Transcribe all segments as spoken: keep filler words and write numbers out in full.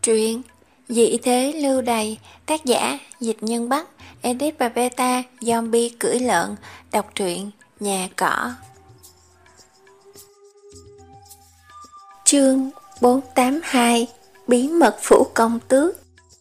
Truyện Dị thế lưu đày, tác giả Dịch Nhân Bắc, edit và beta Zombie cưỡi lợn. Đọc truyện Nhà Cỏ. Chương bốn tám hai Bí mật phủ công tước.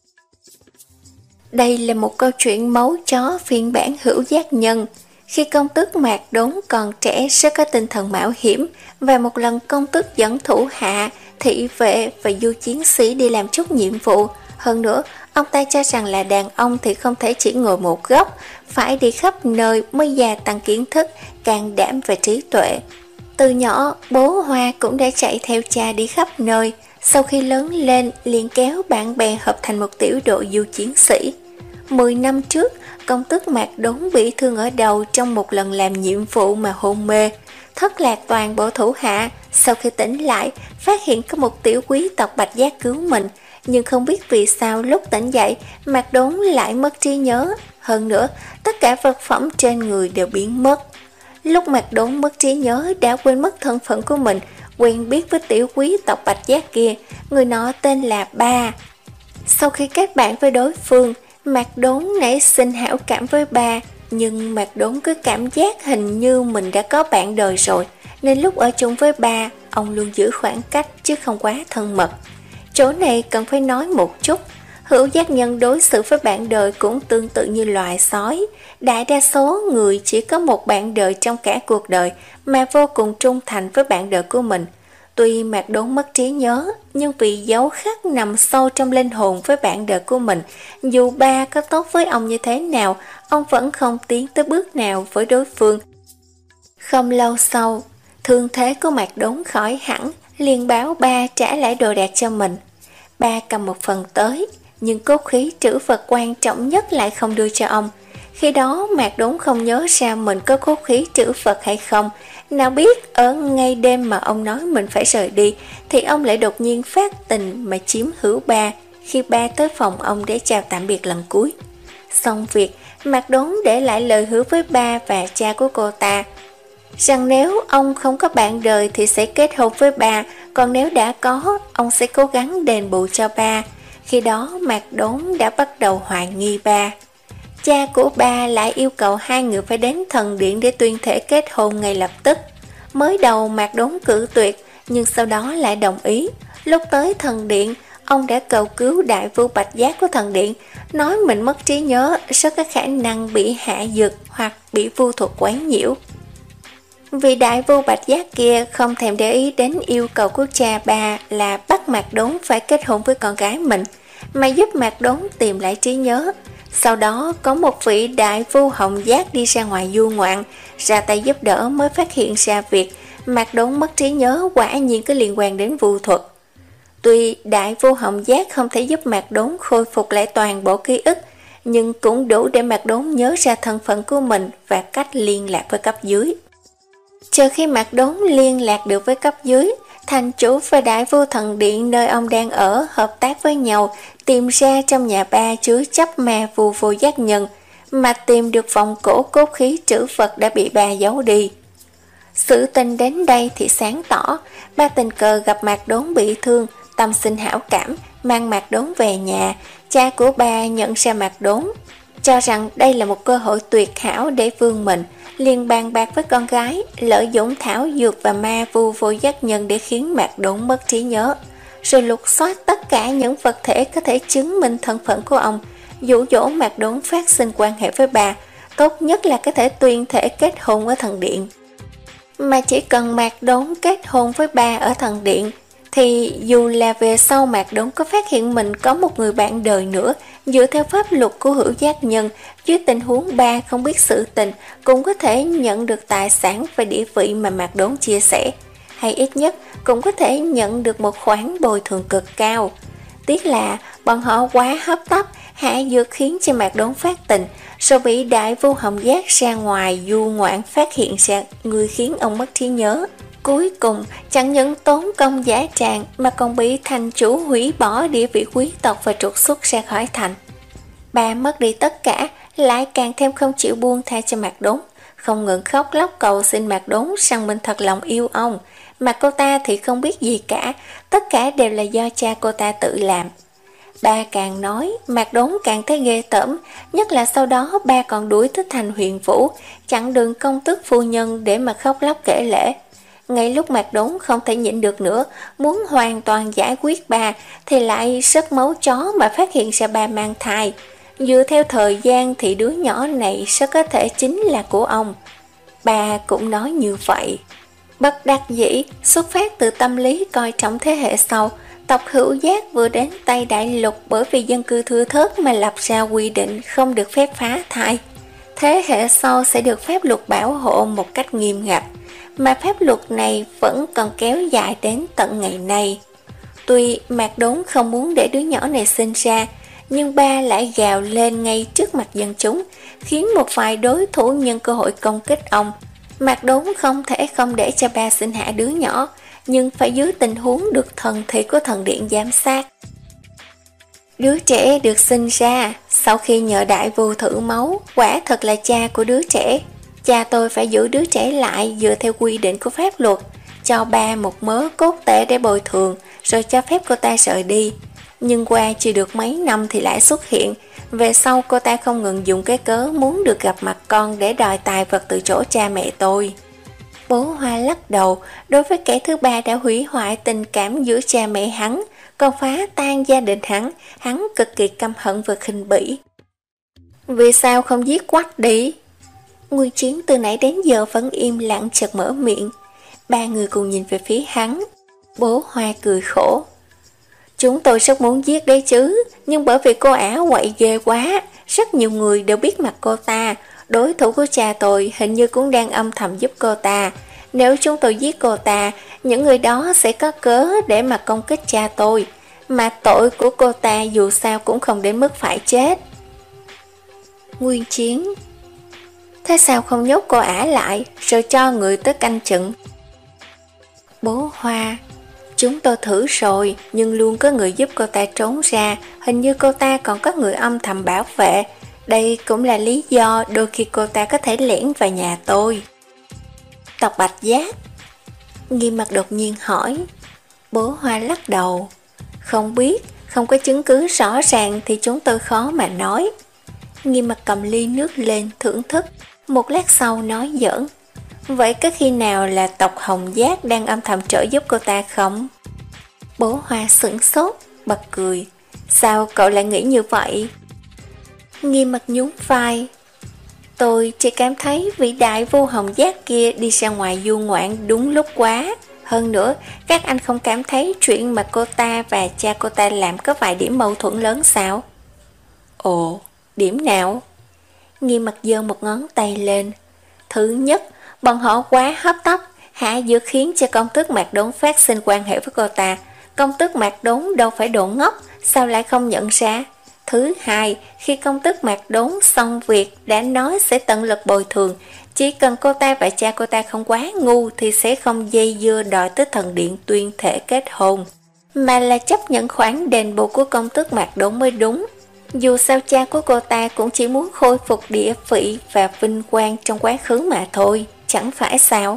Đây là một câu chuyện máu chó phiên bản hữu giác nhân. Khi công tước Mạc Đốn còn trẻ, rất có tinh thần mạo hiểm, và một lần công tước dẫn thủ hạ, thị vệ và du chiến sĩ đi làm chút nhiệm vụ. Hơn nữa, ông ta cho rằng là đàn ông thì không thể chỉ ngồi một góc, phải đi khắp nơi mới gia tăng kiến thức, can đảm và trí tuệ. Từ nhỏ, bố Hoa cũng đã chạy theo cha đi khắp nơi. Sau khi lớn lên, liền kéo bạn bè hợp thành một tiểu đội du chiến sĩ. Mười năm trước, công tước Mạc Đốn bị thương ở đầu trong một lần làm nhiệm vụ mà hôn mê, thất lạc toàn bộ thủ hạ. Sau khi tỉnh lại, phát hiện có một tiểu quý tộc bạch giác cứu mình, nhưng không biết vì sao lúc tỉnh dậy, Mạc Đốn lại mất trí nhớ. Hơn nữa, tất cả vật phẩm trên người đều biến mất. Lúc Mạc Đốn mất trí nhớ, đã quên mất thân phận của mình, quen biết với tiểu quý tộc bạch giác kia, người nọ tên là Ba. Sau khi kết bạn với đối phương, Mạc Đốn nảy sinh hảo cảm với Ba, nhưng Mạc Đốn cứ cảm giác hình như mình đã có bạn đời rồi, nên lúc ở chung với Ba, ông luôn giữ khoảng cách chứ không quá thân mật. Chỗ này cần phải nói một chút, hữu giác nhân đối xử với bạn đời cũng tương tự như loài sói. Đại đa số người chỉ có một bạn đời trong cả cuộc đời mà vô cùng trung thành với bạn đời của mình. Tuy Mạc Đốn mất trí nhớ, nhưng vì dấu khắc nằm sâu trong linh hồn với bạn đời của mình, dù Ba có tốt với ông như thế nào, ông vẫn không tiến tới bước nào với đối phương. Không lâu sau, thương thế của Mạc Đốn khỏi hẳn, liền báo Ba trả lại đồ đạc cho mình. Ba cầm một phần tới, nhưng cốt khí trữ vật quan trọng nhất lại không đưa cho ông. Khi đó Mạc Đốn không nhớ ra mình có cốt khí trữ vật hay không. Nào biết ở ngay đêm mà ông nói mình phải rời đi, thì ông lại đột nhiên phát tình mà chiếm hữu Ba khi Ba tới phòng ông để chào tạm biệt lần cuối. Xong việc, Mạc Đốn để lại lời hứa với Ba và cha của cô ta, rằng nếu ông không có bạn đời thì sẽ kết hôn với Ba, còn nếu đã có, ông sẽ cố gắng đền bù cho Ba. Khi đó Mạc Đốn đã bắt đầu hoài nghi Ba. Cha của Ba lại yêu cầu hai người phải đến thần điện để tuyên thể kết hôn ngay lập tức. Mới đầu Mạc Đốn cự tuyệt, nhưng sau đó lại đồng ý. Lúc tới thần điện, ông đã cầu cứu đại vua bạch giác của thần điện, nói mình mất trí nhớ, rất có khả năng bị hạ dược hoặc bị vu thuật quấy nhiễu. Vì đại vua bạch giác kia không thèm để ý đến yêu cầu của cha Ba là bắt Mạc Đốn phải kết hôn với con gái mình, mà giúp Mạc Đốn tìm lại trí nhớ. Sau đó có một vị đại vua hồng giác đi ra ngoài du ngoạn, ra tay giúp đỡ mới phát hiện ra việc Mạc Đốn mất trí nhớ quả nhiên có liên quan đến vu thuật. Tuy đại vua hồng giác không thể giúp Mạc Đốn khôi phục lại toàn bộ ký ức, nhưng cũng đủ để Mạc Đốn nhớ ra thân phận của mình và cách liên lạc với cấp dưới. Chờ khi Mạc Đốn liên lạc được với cấp dưới, thành chủ và đại vua thần điện nơi ông đang ở hợp tác với nhau, tìm ra trong nhà Ba chứa chấp ma vu vô giác nhân, mà tìm được vòng cổ cốt khí trữ vật đã bị Ba giấu đi. Sự tình đến đây thì sáng tỏ. Ba tình cờ gặp Mạc Đốn bị thương, tâm sinh hảo cảm, mang Mạc Đốn về nhà. Cha của Ba nhận ra Mạc Đốn, cho rằng đây là một cơ hội tuyệt hảo để vươn mình, liền bàn bạc với con gái, lợi dụng thảo dược và ma vu vô giác nhân để khiến Mạc Đốn mất trí nhớ, rồi lục soát tất cả những vật thể có thể chứng minh thân phận của ông, dụ dỗ Mạc Đốn phát sinh quan hệ với Ba, tốt nhất là có thể tuyên thể kết hôn ở thần điện. Mà chỉ cần Mạc Đốn kết hôn với Ba ở thần điện, thì dù là về sau Mạc Đốn có phát hiện mình có một người bạn đời nữa, dựa theo pháp luật của hữu giác nhân, dưới tình huống Ba không biết sự tình, cũng có thể nhận được tài sản và địa vị mà Mạc Đốn chia sẻ, hay ít nhất cũng có thể nhận được một khoản bồi thường cực cao. Tiếc là bọn họ quá hấp tấp, hạ dược khiến cho Mạc Đốn phát tình, rồi bị đại vua hồng giác ra ngoài du ngoạn phát hiện ra người khiến ông mất trí nhớ. Cuối cùng chẳng những tốn công giả tràng mà còn bị thành chủ hủy bỏ địa vị quý tộc và trục xuất ra khỏi thành. Ba mất đi tất cả, lại càng thêm không chịu buông tha cho Mạc Đốn, không ngừng khóc lóc cầu xin Mạc Đốn rằng mình thật lòng yêu ông. Mà cô ta thì không biết gì cả, tất cả đều là do cha cô ta tự làm. Ba càng nói, Mạc Đốn càng thấy ghê tởm, nhất là sau đó ba còn đuổi Thích Thành Huyền Vũ, chặn đường công tước phu nhân để mà khóc lóc kể lể. Ngay lúc Mạc Đốn không thể nhịn được nữa, muốn hoàn toàn giải quyết ba, thì lại sất máu chó mà phát hiện ra ba mang thai. Dựa theo thời gian thì đứa nhỏ này rất có thể chính là của ông. Ba cũng nói như vậy. Bất đắc dĩ, xuất phát từ tâm lý coi trọng thế hệ sau, tộc Hữu Giác vừa đến Tây Đại Lục bởi vì dân cư thưa thớt mà lập ra quy định không được phép phá thai. Thế hệ sau sẽ được pháp luật bảo hộ một cách nghiêm ngặt, mà pháp luật này vẫn còn kéo dài đến tận ngày nay. Tuy Mạc Đốn không muốn để đứa nhỏ này sinh ra, nhưng ba lại gào lên ngay trước mặt dân chúng, khiến một vài đối thủ nhân cơ hội công kích ông. Mạc Đốn không thể không để cho ba sinh hạ đứa nhỏ, nhưng phải dưới tình huống được thần thị của thần điện giám sát. Đứa trẻ được sinh ra sau khi nhờ đại vô thử máu, quả thật là cha của đứa trẻ. Cha tôi phải giữ đứa trẻ lại dựa theo quy định của pháp luật, cho ba một mớ cốt tể để bồi thường, rồi cho phép cô ta rời đi. Nhưng qua chưa được mấy năm thì lại xuất hiện. Về sau cô ta không ngừng dùng cái cớ muốn được gặp mặt con để đòi tài vật từ chỗ cha mẹ tôi. Bố Hoa lắc đầu, đối với kẻ thứ ba đã hủy hoại tình cảm giữa cha mẹ hắn, còn phá tan gia đình hắn, hắn cực kỳ căm hận và khinh bỉ. Vì sao không giết Quách đi? Nguyên Chiến từ nãy đến giờ vẫn im lặng chợt mở miệng. Ba người cùng nhìn về phía hắn. Bố Hoa cười khổ. Chúng tôi rất muốn giết đấy chứ, nhưng bởi vì cô ả quậy ghê quá, rất nhiều người đều biết mặt cô ta. Đối thủ của cha tôi hình như cũng đang âm thầm giúp cô ta. Nếu chúng tôi giết cô ta, những người đó sẽ có cớ để mà công kích cha tôi. Mà tội của cô ta dù sao cũng không đến mức phải chết. Nguyên Chiến. Thế sao không nhốt cô ả lại, rồi cho người tới canh chừng? Bố Hoa. Chúng tôi thử rồi, nhưng luôn có người giúp cô ta trốn ra. Hình như cô ta còn có người âm thầm bảo vệ. Đây cũng là lý do đôi khi cô ta có thể lẻn vào nhà tôi. Tộc Bạch Giác. Nghiêm Mặt đột nhiên hỏi. Bố Hoa lắc đầu. Không biết, không có chứng cứ rõ ràng thì chúng tôi khó mà nói. Nghiêm Mặt cầm ly nước lên thưởng thức. Một lát sau nói giỡn. Vậy có khi nào là tộc Hồng Giác đang âm thầm trợ giúp cô ta không? Bố Hoa sửng sốt, bật cười. Sao cậu lại nghĩ như vậy? Nghiêm Mặt nhún vai. Tôi chỉ cảm thấy vị đại vô Hồng Giác kia đi ra ngoài du ngoạn đúng lúc quá. Hơn nữa, các anh không cảm thấy chuyện mà cô ta và cha cô ta làm có vài điểm mâu thuẫn lớn sao? Ồ, điểm nào? Nghiêm Mặt giơ một ngón tay lên. Thứ nhất, bọn họ quá hấp tấp, hạ dược khiến cho công tước Mạc Đốn phát sinh quan hệ với cô ta. Công tước Mạc Đốn đâu phải đồ ngốc, sao lại không nhận ra? Thứ hai, khi công tước Mạc Đốn xong việc đã nói sẽ tận lực bồi thường, chỉ cần cô ta và cha cô ta không quá ngu thì sẽ không dây dưa đòi tới thần điện tuyên thể kết hôn, mà là chấp nhận khoản đền bù của công tước Mạc Đốn mới đúng. Dù sao cha của cô ta cũng chỉ muốn khôi phục địa vị và vinh quang trong quá khứ mà thôi, chẳng phải sao?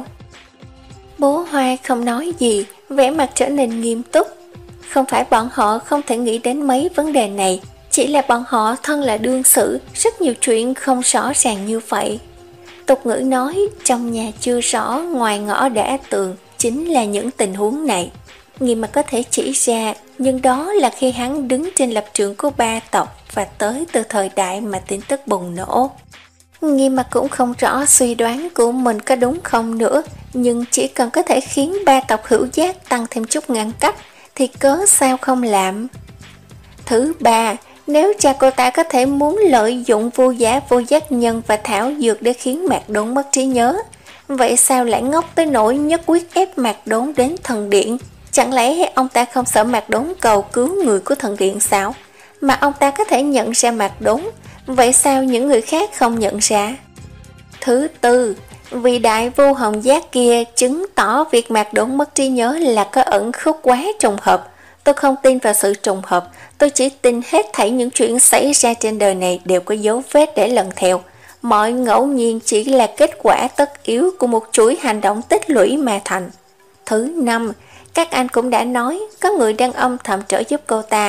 Bố Hoa không nói gì, vẻ mặt trở nên nghiêm túc. Không phải bọn họ không thể nghĩ đến mấy vấn đề này, chỉ là bọn họ thân là đương sự, rất nhiều chuyện không rõ ràng như vậy. Tục ngữ nói, trong nhà chưa rõ, ngoài ngõ đã tường, chính là những tình huống này. Nghiêm Mặt có thể chỉ ra, nhưng đó là khi hắn đứng trên lập trường của ba tộc và tới từ thời đại mà tin tức bùng nổ. Nghiêm Mặt cũng không rõ suy đoán của mình có đúng không nữa, nhưng chỉ cần có thể khiến ba tộc Hữu Giác tăng thêm chút ngăn cách, thì cớ sao không làm. Thứ ba, nếu cha cô ta có thể muốn lợi dụng vô giá vô giác nhân và thảo dược để khiến Mạc Đốn mất trí nhớ, vậy sao lại ngốc tới nỗi nhất quyết ép Mạc Đốn đến thần điện? Chẳng lẽ ông ta không sợ Mạc Đốn cầu cứu người của thần điện sao? Mà ông ta có thể nhận ra Mạc Đốn, vậy sao những người khác không nhận ra? Thứ tư, vì đại vô Hồng Giác kia chứng tỏ việc Mạc Đốn mất trí nhớ là có ẩn khúc quá trùng hợp. Tôi không tin vào sự trùng hợp, tôi chỉ tin hết thảy những chuyện xảy ra trên đời này đều có dấu vết để lần theo. Mọi ngẫu nhiên chỉ là kết quả tất yếu của một chuỗi hành động tích lũy mà thành. Thứ năm, các anh cũng đã nói có người đang âm thầm trợ giúp cô ta.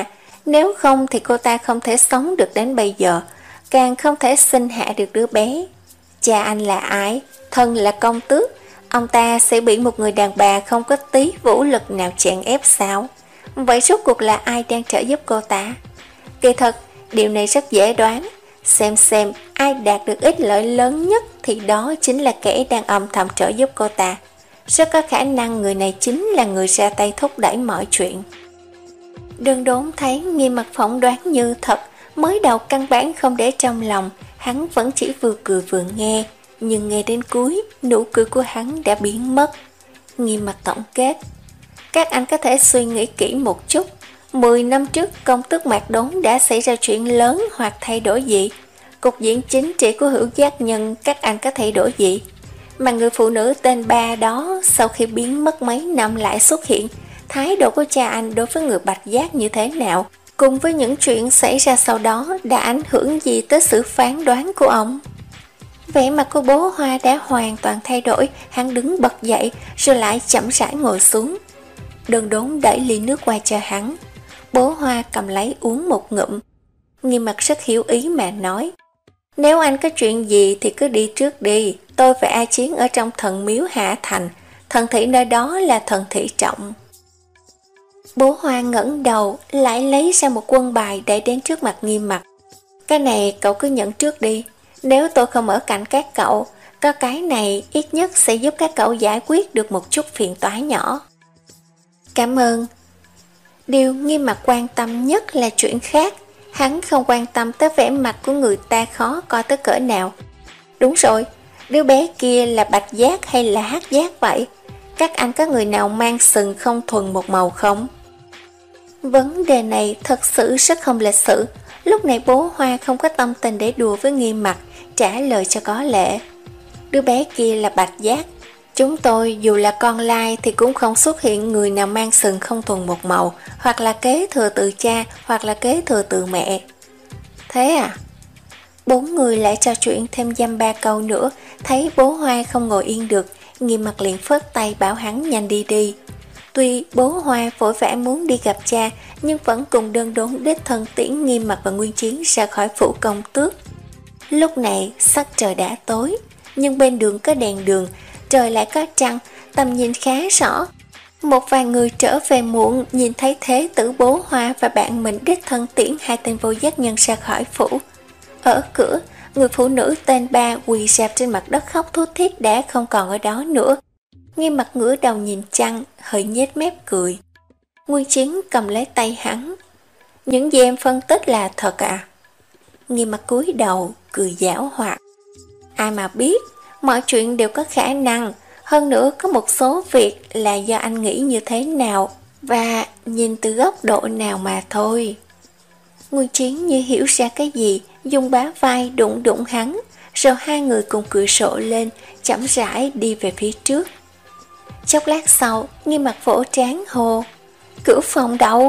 Nếu không thì cô ta không thể sống được đến bây giờ, càng không thể sinh hạ được đứa bé. Cha anh là ai? Thân là công tước, ông ta sẽ bị một người đàn bà không có tí vũ lực nào chèn ép sao? Vậy rốt cuộc là ai đang trợ giúp cô ta? Kỳ thật, điều này rất dễ đoán. Xem xem ai đạt được ích lợi lớn nhất thì đó chính là kẻ đang âm thầm trợ giúp cô ta. Rất có khả năng người này chính là người ra tay thúc đẩy mọi chuyện. Đừng đốn thấy Nghiêm Mặc phỏng đoán như thật, mới đầu căn bản không để trong lòng, hắn vẫn chỉ vừa cười vừa nghe, nhưng nghe đến cuối, nụ cười của hắn đã biến mất. Nghiêm Mặc tổng kết: các anh có thể suy nghĩ kỹ một chút, mười năm trước công tước Mạc Đốn đã xảy ra chuyện lớn hoặc thay đổi gì? Cục diện chính trị của Hữu Giác Nhân các anh có thay đổi gì? Mà người phụ nữ tên Ba đó sau khi biến mất mấy năm lại xuất hiện, thái độ của cha anh đối với người Bạch Giác như thế nào? Cùng với những chuyện xảy ra sau đó đã ảnh hưởng gì tới sự phán đoán của ông? Vẻ mặt của Bố Hoa đã hoàn toàn thay đổi, hắn đứng bật dậy rồi lại chậm rãi ngồi xuống. Đơn Đốn đẩy ly nước qua cho hắn. Bố Hoa cầm lấy uống một ngụm. Nghiêm Mặc rất hiểu ý mà nói: nếu anh có chuyện gì thì cứ đi trước đi, tôi và A Chiến ở trong thần miếu Hạ Thành, thần thị nơi đó là thần thị trọng. Bố Hoa ngẩng đầu, lại lấy ra một quân bài để đến trước mặt Nghiêm Mặc. Cái này cậu cứ nhận trước đi, nếu tôi không ở cạnh các cậu, có cái này ít nhất sẽ giúp các cậu giải quyết được một chút phiền toái nhỏ. Cảm ơn. Điều Nghiêm Mặc quan tâm nhất là chuyện khác, hắn không quan tâm tới vẻ mặt của người ta khó coi tới cỡ nào. Đúng rồi, đứa bé kia là bạch giác hay là hắc giác vậy? Các anh có người nào mang sừng không thuần một màu không? Vấn đề này thật sự rất không lịch sự. Lúc này Bố Hoa không có tâm tình để đùa với Nghiêm Mặc, trả lời cho có lệ. Đứa bé kia là bạch giác. Chúng tôi dù là con lai thì cũng không xuất hiện người nào mang sừng không thuần một màu, hoặc là kế thừa từ cha, hoặc là kế thừa từ mẹ. Thế à? Bốn người lại trò chuyện thêm dăm ba câu nữa, thấy Bố Hoa không ngồi yên được, Nghiêm Mặc liền phớt tay bảo hắn nhanh đi đi. Tuy Bố Hoa vội vã muốn đi gặp cha, nhưng vẫn cùng Đơn Đốn đích thân tiễn Nghiêm Mặc và Nguyên Chiến ra khỏi phủ công tước. Lúc này sắc trời đã tối, nhưng bên đường có đèn đường, trời lại có trăng, tầm nhìn khá rõ. Một vài người trở về muộn nhìn thấy thế tử Bố Hoa và bạn mình đích thân tiễn hai tên vô giác nhân ra khỏi phủ. Ở cửa, người phụ nữ tên Ba quỳ rạp trên mặt đất khóc thút thít đã không còn ở đó nữa. Nghiêm Mặc ngửa đầu nhìn trăng, hơi nhếch mép cười. Nguyên Chiến cầm lấy tay hắn. Những gì em phân tích là thật à? Nghiêm Mặc cúi đầu, cười giảo hoạt. Ai mà biết, mọi chuyện đều có khả năng. Hơn nữa có một số việc là do anh nghĩ như thế nào và nhìn từ góc độ nào mà thôi. Nguyên Chiến như hiểu ra cái gì, dùng bá vai đụng đụng hắn, rồi hai người cùng cười rộ lên, chậm rãi đi về phía trước. Chốc lát sau, Nghiêm Mặc vỗ trán hô: cửa phòng đâu?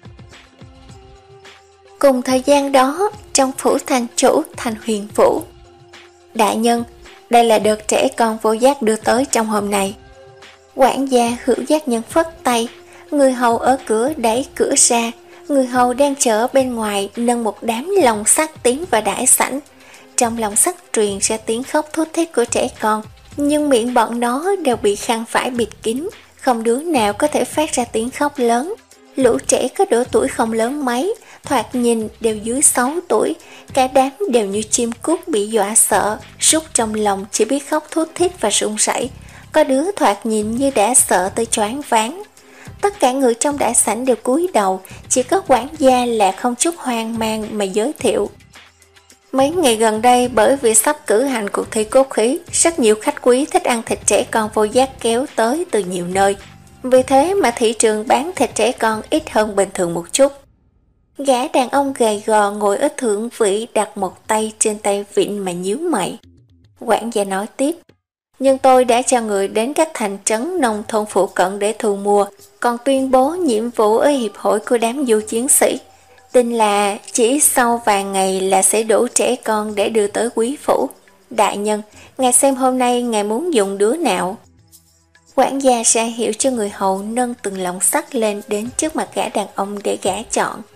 Cùng thời gian đó, trong phủ thành chủ thành Huyền Vũ. Đại nhân, đây là đợt trẻ con vô giác đưa tới trong hôm nay. Quản gia Hữu Giác Nhân phất tay, người hầu ở cửa đẩy cửa ra. Người hầu đang chờ bên ngoài nâng một đám lồng sắt tiến vào đại sảnh. Trong lồng sắt truyền ra tiếng khóc thút thít của trẻ con, nhưng miệng bọn nó đều bị khăn vải bịt kín, không đứa nào có thể phát ra tiếng khóc lớn. Lũ trẻ có độ tuổi không lớn mấy, thoạt nhìn đều dưới sáu tuổi, cả đám đều như chim cút bị dọa sợ, rút trong lòng chỉ biết khóc thút thít và run rẩy. Có đứa thoạt nhìn như đã sợ tới choáng váng. Tất cả người trong đại sảnh đều cúi đầu, chỉ có quản gia là không chút hoang mang mà giới thiệu. Mấy ngày gần đây bởi vì sắp cử hành cuộc thi cốt khí, rất nhiều khách quý thích ăn thịt trẻ con vô giác kéo tới từ nhiều nơi. Vì thế mà thị trường bán thịt trẻ con ít hơn bình thường một chút. Gã đàn ông gầy gò ngồi ở thượng vị đặt một tay trên tay vịn mà nhíu mày. Quản gia nói tiếp: nhưng tôi đã cho người đến các thành trấn nông thôn phụ cận để thu mua, còn tuyên bố nhiệm vụ ở hiệp hội của đám du chiến sĩ. Tin là chỉ sau vài ngày là sẽ đủ trẻ con để đưa tới quý phủ. Đại nhân, ngài xem hôm nay ngài muốn dùng đứa nào? Quản gia ra hiệu cho người hầu nâng từng lồng sắt lên đến trước mặt gã đàn ông để gã chọn.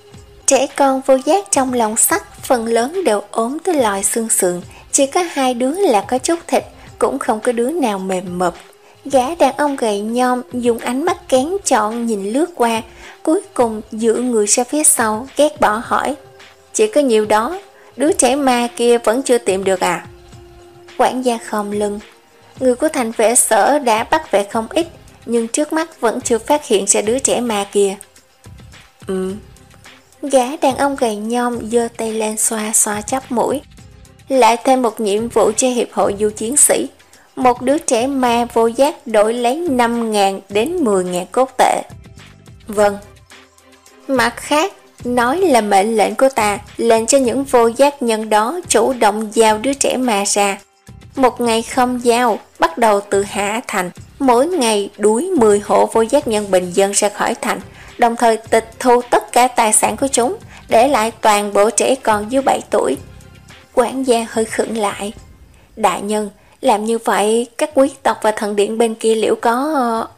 Trẻ con vô giác trong lồng sắt phần lớn đều ốm tới lòi xương sườn, chỉ có hai đứa là có chút thịt, cũng không có đứa nào mềm mập. Gã đàn ông gầy nhom dùng ánh mắt kén chọn nhìn lướt qua, cuối cùng dựa người ra phía sau, ghét bỏ hỏi: "Chỉ có nhiều đó, đứa trẻ ma kia vẫn chưa tìm được à?" Quản gia khom lưng: "Người của thành vệ sở đã bắt về không ít, nhưng trước mắt vẫn chưa phát hiện ra đứa trẻ ma kia." Ừ. Gã đàn ông gầy nhom giơ tay lên xoa xoa chóp mũi: "Lại thêm một nhiệm vụ cho hiệp hội du chiến sĩ. Một đứa trẻ ma vô giác đổi lấy năm ngàn đến mười ngàn cốt tệ." "Vâng." "Mặt khác, nói là mệnh lệnh của ta, lệnh cho những vô giác nhân đó chủ động giao đứa trẻ ma ra. Một ngày không giao, bắt đầu từ Hạ Thành, mỗi ngày đuổi mười hộ vô giác nhân bình dân ra khỏi thành, đồng thời tịch thu tất cả tài sản của chúng, để lại toàn bộ trẻ con dưới bảy tuổi. Quản gia hơi khựng lại: "Đại nhân, làm như vậy các quý tộc và thần điện bên kia liệu có..."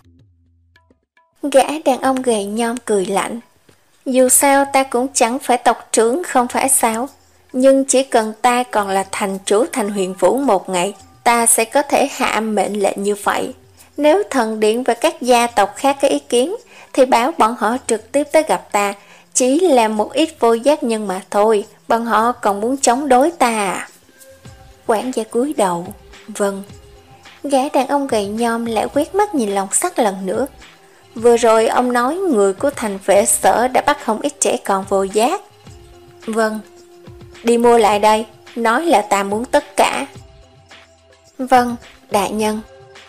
Gã đàn ông gầy nhom cười lạnh: "Dù sao ta cũng chẳng phải tộc trưởng không phải sao, nhưng chỉ cần ta còn là thành chủ thành Huyền Vũ một ngày, ta sẽ có thể hạ mệnh lệnh như vậy. Nếu thần điện và các gia tộc khác có ý kiến, thì báo bọn họ trực tiếp tới gặp ta. Chỉ là một ít vô giác nhân mà thôi, bọn họ còn muốn chống đối ta à?" Quản gia cúi đầu: "Vâng." Gã đàn ông gầy nhom lại quét mắt nhìn lồng sắt lần nữa: "Vừa rồi ông nói người của thành vệ sở đã bắt không ít trẻ con vô giác." "Vâng." "Đi mua lại đây, nói là ta muốn tất cả." "Vâng, đại nhân."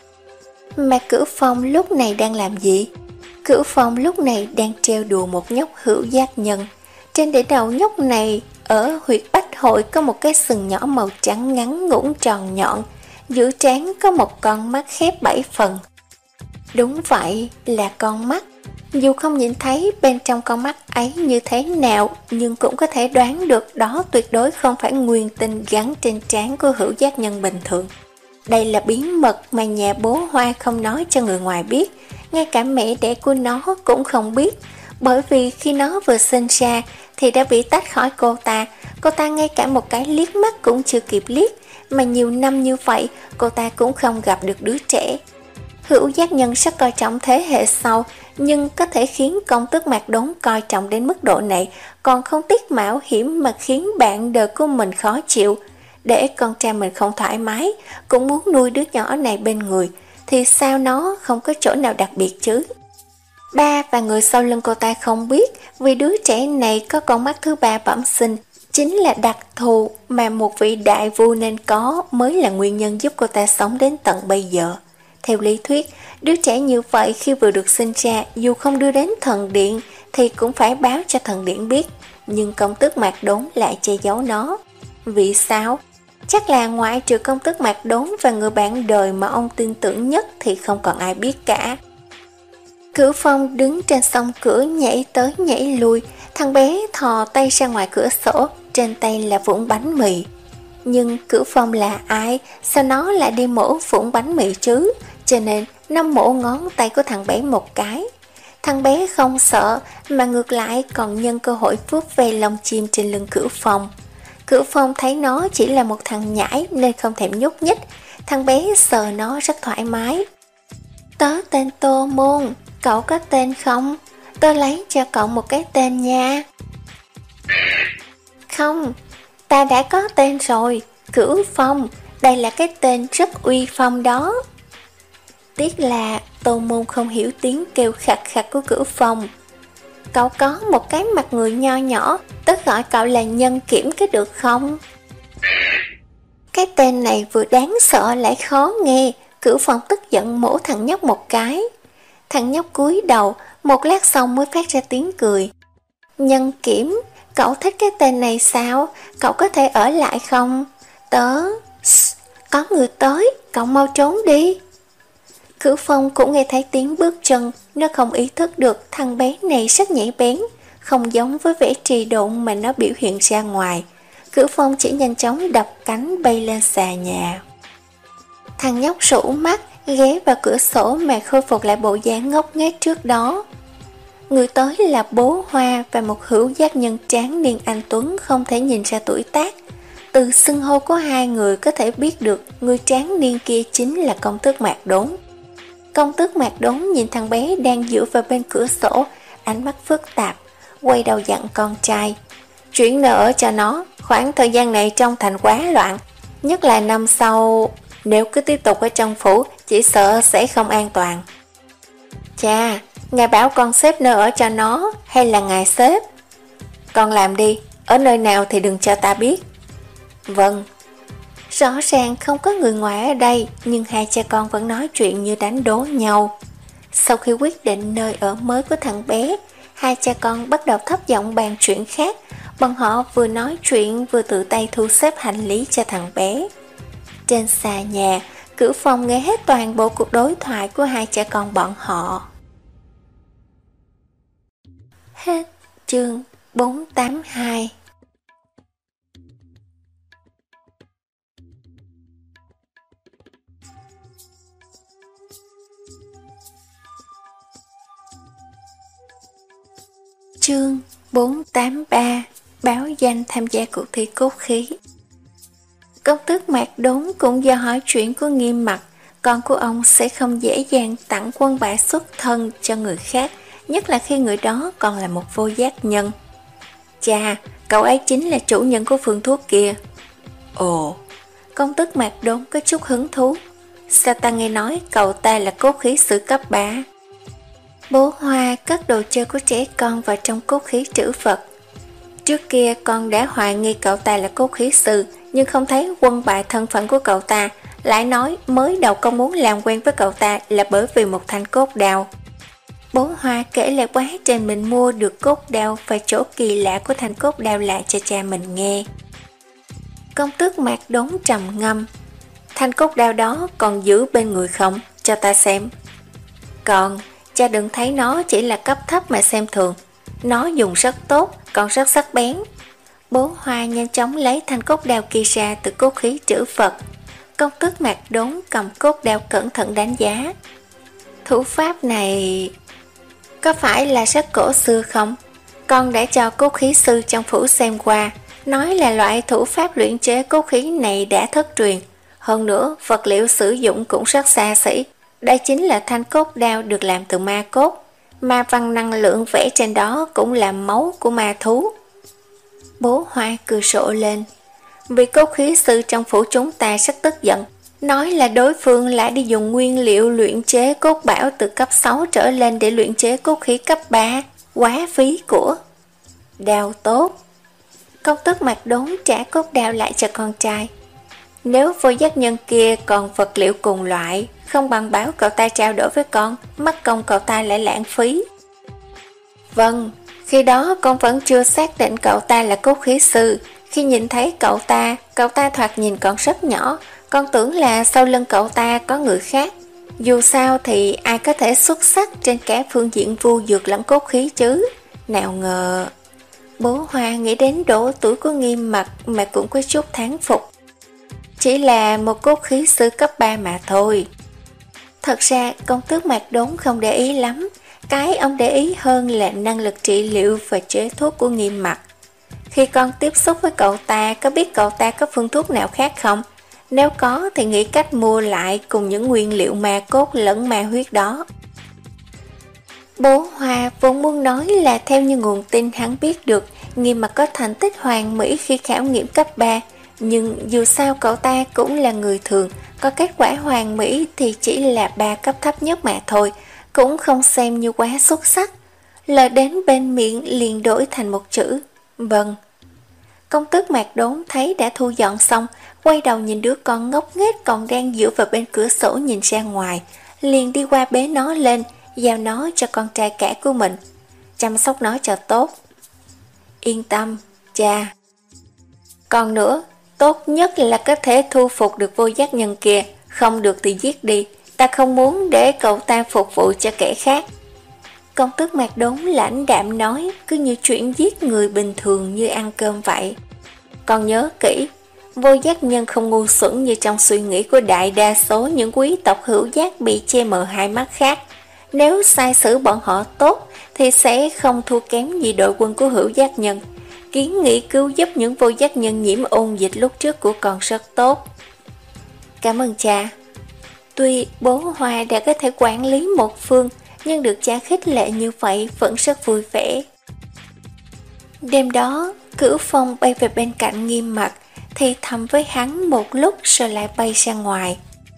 Mà Cửu Phong lúc này đang làm gì? Cửu Phong lúc này đang treo đùa một nhóc hữu giác nhân. Trên đỉnh đầu nhóc này, ở huyệt bách hội có một cái sừng nhỏ màu trắng ngắn ngủn tròn nhọn, giữa trán có một con mắt khép bảy phần. Đúng vậy, là con mắt. Dù không nhìn thấy bên trong con mắt ấy như thế nào, nhưng cũng có thể đoán được đó tuyệt đối không phải nguyên tinh gắn trên trán của hữu giác nhân bình thường. Đây là bí mật mà nhà bố Hoa không nói cho người ngoài biết, ngay cả mẹ đẻ của nó cũng không biết, bởi vì khi nó vừa sinh ra thì đã bị tách khỏi cô ta, cô ta ngay cả một cái liếc mắt cũng chưa kịp liếc, mà nhiều năm như vậy cô ta cũng không gặp được đứa trẻ. Hữu giác nhân rất coi trọng thế hệ sau, nhưng có thể khiến công tước Mạc Đốn coi trọng đến mức độ này, còn không tiếc mạo hiểm mà khiến bạn đời của mình khó chịu. Để con trai mình không thoải mái, cũng muốn nuôi đứa nhỏ này bên người, thì sao nó không có chỗ nào đặc biệt chứ? Ba và người sau lưng cô ta không biết, vì đứa trẻ này có con mắt thứ ba bẩm sinh, chính là đặc thù mà một vị đại vua nên có, mới là nguyên nhân giúp cô ta sống đến tận bây giờ. Theo lý thuyết, đứa trẻ như vậy khi vừa được sinh ra, dù không đưa đến thần điện thì cũng phải báo cho thần điện biết, nhưng công tước Mạc Đốn lại che giấu nó. Vì sao? Chắc là ngoại trừ công tước Mạc Đốn và người bạn đời mà ông tin tưởng nhất thì không còn ai biết cả. Cửu Phong đứng trên song cửa nhảy tới nhảy lui, thằng bé thò tay ra ngoài cửa sổ, trên tay là vũng bánh mì. Nhưng Cửu Phong là ai? Sao nó lại đi mổ vũng bánh mì chứ? Cho nên nó mổ ngón tay của thằng bé một cái. Thằng bé không sợ, mà ngược lại còn nhân cơ hội vuốt ve lông chim trên lưng Cửu Phong. Cửu Phong thấy nó chỉ là một thằng nhãi nên không thèm nhúc nhích. Thằng bé sờ nó rất thoải mái. "Tớ tên Tô Môn, cậu có tên không? Tớ lấy cho cậu một cái tên nha." "Không, ta đã có tên rồi, Cửu Phong, đây là cái tên rất uy phong đó." Tiếc là Tô Môn không hiểu tiếng kêu khặt khặt của Cửu Phong. "Cậu có một cái mặt người nho nhỏ, tớ gọi cậu là Nhân Kiểm có được không?" Cái tên này vừa đáng sợ lại khó nghe. Cửu Phong tức giận mổ thằng nhóc một cái. Thằng nhóc cúi đầu, một lát sau mới phát ra tiếng cười. "Nhân Kiểm, cậu thích cái tên này sao? Cậu có thể ở lại không? Tớ... Psst, có người tới, cậu mau trốn đi." Cửu Phong cũng nghe thấy tiếng bước chân, nó không ý thức được thằng bé này rất nhạy bén, không giống với vẻ trì độn mà nó biểu hiện ra ngoài. Cửu Phong chỉ nhanh chóng đập cánh bay lên xà nhà. Thằng nhóc rũ mắt, ghé vào cửa sổ mà khôi phục lại bộ dáng ngốc nghếch trước đó. Người tới là Bố Hoa và một hữu giác nhân tráng niên anh tuấn không thể nhìn ra tuổi tác. Từ xưng hô của hai người có thể biết được người tráng niên kia chính là công tước Mạc Đốn. Công tước Mạc Đốn nhìn thằng bé đang dựa vào bên cửa sổ, ánh mắt phức tạp, quay đầu dặn con trai: chuyển nơi ở cho nó, khoảng thời gian này trong thành quá loạn, nhất là năm sau, nếu cứ tiếp tục ở trong phủ, chỉ sợ sẽ không an toàn. Cha, ngài bảo con xếp nơi ở cho nó, hay là ngài xếp? Con làm đi, ở nơi nào thì đừng cho ta biết. Vâng. Rõ ràng không có người ngoài ở đây, nhưng hai cha con vẫn nói chuyện như đánh đố nhau. Sau khi quyết định nơi ở mới của thằng bé, hai cha con bắt đầu thấp giọng bàn chuyện khác. Bọn họ vừa nói chuyện vừa tự tay thu xếp hành lý cho thằng bé. Trên xà nhà, Cửu Phong nghe hết toàn bộ cuộc đối thoại của hai cha con bọn họ. Hết chương bốn tám hai. Chương bốn tám ba. Báo danh tham gia cuộc thi cốt khí. Công tước Mạc Đốn cũng do hỏi chuyện của Nghiêm Mặc, con của ông sẽ không dễ dàng tặng quân bại xuất thân cho người khác, nhất là khi người đó còn là một vô giác nhân. Chà, cậu ấy chính là chủ nhân của phương thuốc kia. Ồ, công tước Mạc Đốn có chút hứng thú. Sao ta nghe nói cậu ta là cốt khí sư cấp ba? Bố Hoa cất đồ chơi của trẻ con vào trong cốt khí trữ vật. Trước kia con đã hoài nghi cậu ta là cốt khí sư, nhưng không thấy quân bại thân phận của cậu ta, lại nói mới đầu con muốn làm quen với cậu ta là bởi vì một thanh cốt đao. Bố Hoa kể lại quá trình mình mua được cốt đao và chỗ kỳ lạ của thanh cốt đao lại cho cha mình nghe. Công tước Mạc Đốn trầm ngâm. Thanh cốt đao đó còn giữ bên người không? Cho ta xem. Còn, cha đừng thấy nó chỉ là cấp thấp mà xem thường. Nó dùng rất tốt, còn rất sắc bén. Bố Hoa nhanh chóng lấy thanh cốt đao kia ra từ cốt khí trữ vật. Công tước Mạc Đốn cầm cốt đao cẩn thận đánh giá. Thủ pháp này có phải là rất cổ xưa không? Con đã cho cốt khí sư trong phủ xem qua, nói là loại thủ pháp luyện chế cốt khí này đã thất truyền. Hơn nữa, vật liệu sử dụng cũng rất xa xỉ. Đây chính là thanh cốt đao được làm từ ma cốt. Ma văn năng lượng vẽ trên đó cũng là máu của ma thú. Bố Hoa cười rộ lên. Vì cốt khí sư trong phủ chúng ta rất tức giận, nói là đối phương lại đi dùng nguyên liệu luyện chế cốt bảo từ cấp sáu trở lên để luyện chế cốt khí cấp ba. Quá phí của. Đao tốt. Công tước Mạc Đốn trả cốt đao lại cho con trai. Nếu vô giác nhân kia còn vật liệu cùng loại, không bằng báo cậu ta trao đổi với con, mất công cậu ta lại lãng phí. Vâng, khi đó con vẫn chưa xác định cậu ta là cốt khí sư. Khi nhìn thấy cậu ta, cậu ta thoạt nhìn còn rất nhỏ, con tưởng là sau lưng cậu ta có người khác. Dù sao thì ai có thể xuất sắc trên cả phương diện vu dược lẫn cốt khí chứ. Nào ngờ. Bố Hoa nghĩ đến độ tuổi của Nghiêm Mặc mà cũng có chút thán phục. Chỉ là một cốt khí sư cấp ba mà thôi. Thật ra công tước Mạc Đốn không để ý lắm. Cái ông để ý hơn là năng lực trị liệu và chế thuốc của Nghiêm Mặc. Khi con tiếp xúc với cậu ta, có biết cậu ta có phương thuốc nào khác không? Nếu có thì nghĩ cách mua lại cùng những nguyên liệu ma cốt lẫn ma huyết đó. Bố Hoa vốn muốn nói là theo như nguồn tin hắn biết được, Nghiêm Mặc có thành tích hoàn mỹ khi khảo nghiệm cấp ba. Nhưng dù sao cậu ta cũng là người thường, có kết quả hoàn mỹ thì chỉ là ba cấp thấp nhất mà thôi, cũng không xem như quá xuất sắc. Lời đến bên miệng liền đổi thành một chữ, vâng. Công tước Mạc Đốn thấy đã thu dọn xong, quay đầu nhìn đứa con ngốc nghếch còn đang dựa vào bên cửa sổ nhìn ra ngoài, liền đi qua bế nó lên, giao nó cho con trai cả của mình, chăm sóc nó cho tốt. Yên tâm, cha. Còn nữa, tốt nhất là có thể thu phục được vô giác nhân kia, không được thì giết đi, ta không muốn để cậu ta phục vụ cho kẻ khác. Công tước Mạc Đốn lãnh đạm nói, cứ như chuyện giết người bình thường như ăn cơm vậy. Còn nhớ kỹ, vô giác nhân không ngu xuẩn như trong suy nghĩ của đại đa số những quý tộc hữu giác bị che mờ hai mắt khác. Nếu sai xử bọn họ tốt thì sẽ không thua kém gì đội quân của Hữu Giác Nhân. Kiến nghị cứu giúp những vô giác nhân nhiễm ôn dịch lúc trước của con rất tốt. Cảm ơn cha. Tuy bố Hoa đã có thể quản lý một phương, nhưng được cha khích lệ như vậy vẫn rất vui vẻ. Đêm đó, Cửu Phong bay về bên cạnh Nghiêm Mặc, thì thầm với hắn một lúc rồi lại bay ra ngoài.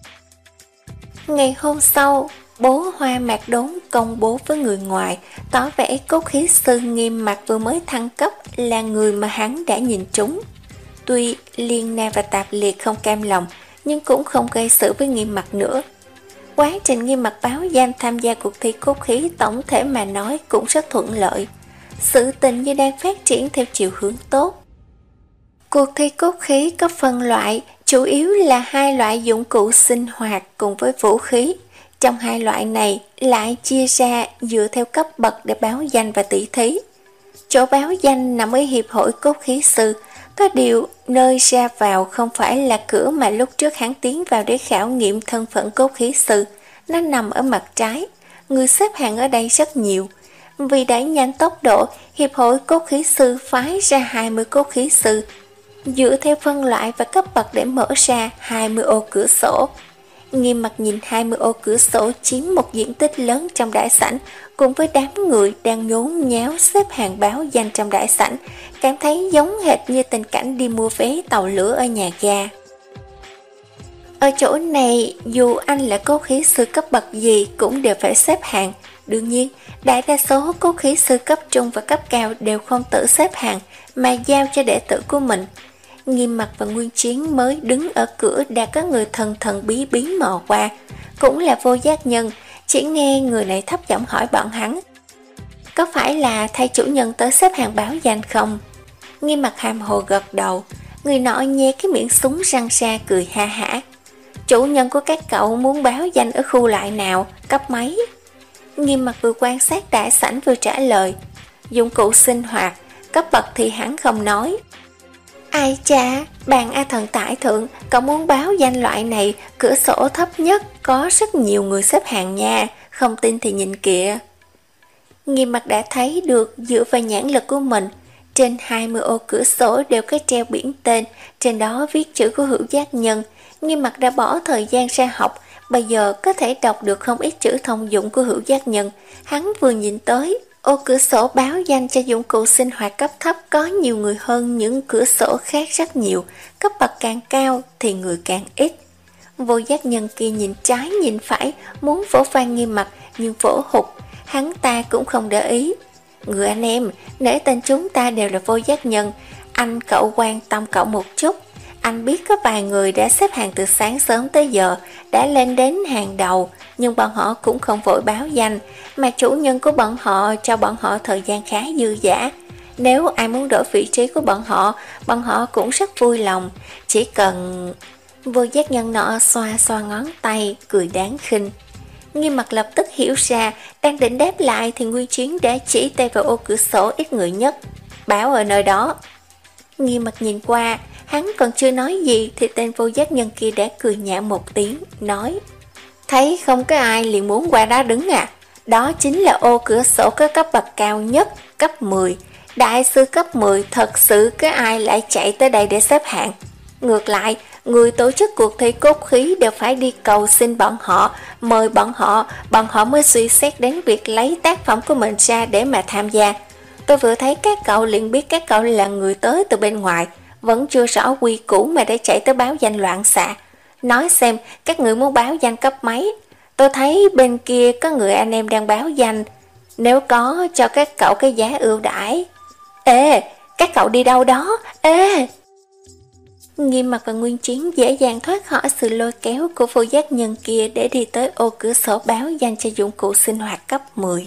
Ngày hôm sau, bố Hoa Mạc Đốn công bố với người ngoài, tỏ vẻ cốt khí sư Nghiêm Mặc vừa mới thăng cấp là người mà hắn đã nhìn trúng. Tuy Liên Na và Tạp Liệt không cam lòng, nhưng cũng không gây sự với Nghiêm Mặc nữa. Quá trình Nghiêm Mặc báo danh tham gia cuộc thi cốt khí tổng thể mà nói cũng rất thuận lợi. Sự tình như đang phát triển theo chiều hướng tốt. Cuộc thi cốt khí có phân loại, chủ yếu là hai loại dụng cụ sinh hoạt cùng với vũ khí. Trong hai loại này lại chia ra dựa theo cấp bậc để báo danh và tỷ thí. Chỗ báo danh nằm ở Hiệp hội Cốt khí sư, có điều nơi ra vào không phải là cửa mà lúc trước hắn tiến vào để khảo nghiệm thân phận cốt khí sư. Nó nằm ở mặt trái, người xếp hàng ở đây rất nhiều. Vì đẩy nhanh tốc độ, Hiệp hội Cốt khí sư phái ra hai mươi cốt khí sư, dựa theo phân loại và cấp bậc để mở ra hai mươi ô cửa sổ. Nghiêm Mặc nhìn hai mươi ô cửa sổ chiếm một diện tích lớn trong đại sảnh, cùng với đám người đang nhốn nháo xếp hàng báo danh trong đại sảnh, cảm thấy giống hệt như tình cảnh đi mua vé tàu lửa ở nhà ga. Ở chỗ này, dù anh là cốt khí sư cấp bậc gì cũng đều phải xếp hàng. Đương nhiên, đại đa số cốt khí sư cấp trung và cấp cao đều không tự xếp hàng, mà giao cho đệ tử của mình. Nghiêm Mặc và Nguyên Chiến mới đứng ở cửa đã có người thần thần bí bí mò qua, cũng là vô giác nhân. Chỉ nghe người này thấp giọng hỏi bọn hắn, có phải là thay chủ nhân tới xếp hàng báo danh không? Nghiêm Mặc hàm hồ gật đầu. Người nọ nhe cái miệng súng răng ra cười ha hả. Chủ nhân của các cậu muốn báo danh ở khu loại nào, cấp mấy? Nghiêm Mặc vừa quan sát đại sảnh vừa trả lời, dụng cụ sinh hoạt, cấp bậc thì hắn không nói. Ai cha, bàn A Thần Tải Thượng, cậu muốn báo danh loại này, cửa sổ thấp nhất, có rất nhiều người xếp hàng nha, không tin thì nhìn kìa. Nghiêm Mặc đã thấy được dựa vào nhãn lực của mình, trên hai mươi ô cửa sổ đều có treo biển tên, trên đó viết chữ của Hữu Giác Nhân. Nghiêm Mặc đã bỏ thời gian ra học, bây giờ có thể đọc được không ít chữ thông dụng của Hữu Giác Nhân. Hắn vừa nhìn tới, ô cửa sổ báo danh cho dụng cụ sinh hoạt cấp thấp có nhiều người hơn những cửa sổ khác rất nhiều, cấp bậc càng cao thì người càng ít. Vô giác nhân kia nhìn trái nhìn phải, muốn vỗ vai Nghiêm Mặc nhưng vỗ hụt, hắn ta cũng không để ý. Người anh em, nể tên chúng ta đều là vô giác nhân, anh cậu quan tâm cậu một chút. Anh biết có vài người đã xếp hàng từ sáng sớm tới giờ, đã lên đến hàng đầu, nhưng bọn họ cũng không vội báo danh, mà chủ nhân của bọn họ cho bọn họ thời gian khá dư dả. Nếu ai muốn đổi vị trí của bọn họ, bọn họ cũng rất vui lòng, chỉ cần... Vô giác nhân nọ xoa xoa ngón tay, cười đáng khinh. Nghiêm Mặc lập tức hiểu ra, đang định đáp lại thì Nguyên Chiến đã chỉ tay vào ô cửa sổ ít người nhất. Báo ở nơi đó. Nghiêm Mặc nhìn qua, hắn còn chưa nói gì thì tên vô giác nhân kia đã cười nhạo một tiếng, nói: Thấy không có ai liền muốn qua đó đứng à? Đó chính là ô cửa sổ có cấp bậc cao nhất, cấp mười. Đại sư cấp mười, thật sự có ai lại chạy tới đây để xếp hạng? Ngược lại, người tổ chức cuộc thi cốt khí đều phải đi cầu xin bọn họ, mời bọn họ, bọn họ mới suy xét đến việc lấy tác phẩm của mình ra để mà tham gia. Tôi vừa thấy các cậu liền biết các cậu là người tới từ bên ngoài, vẫn chưa rõ quy củ mà để chạy tới báo danh loạn xạ. Nói xem, các người muốn báo danh cấp mấy? Tôi thấy bên kia có người anh em đang báo danh, nếu có cho các cậu cái giá ưu đãi. Ê, các cậu đi đâu đó? Ê! Nghiêm Mặc và Nguyên Chiến dễ dàng thoát khỏi sự lôi kéo của vô giác nhân kia để đi tới ô cửa sổ báo danh cho dụng cụ sinh hoạt cấp mười.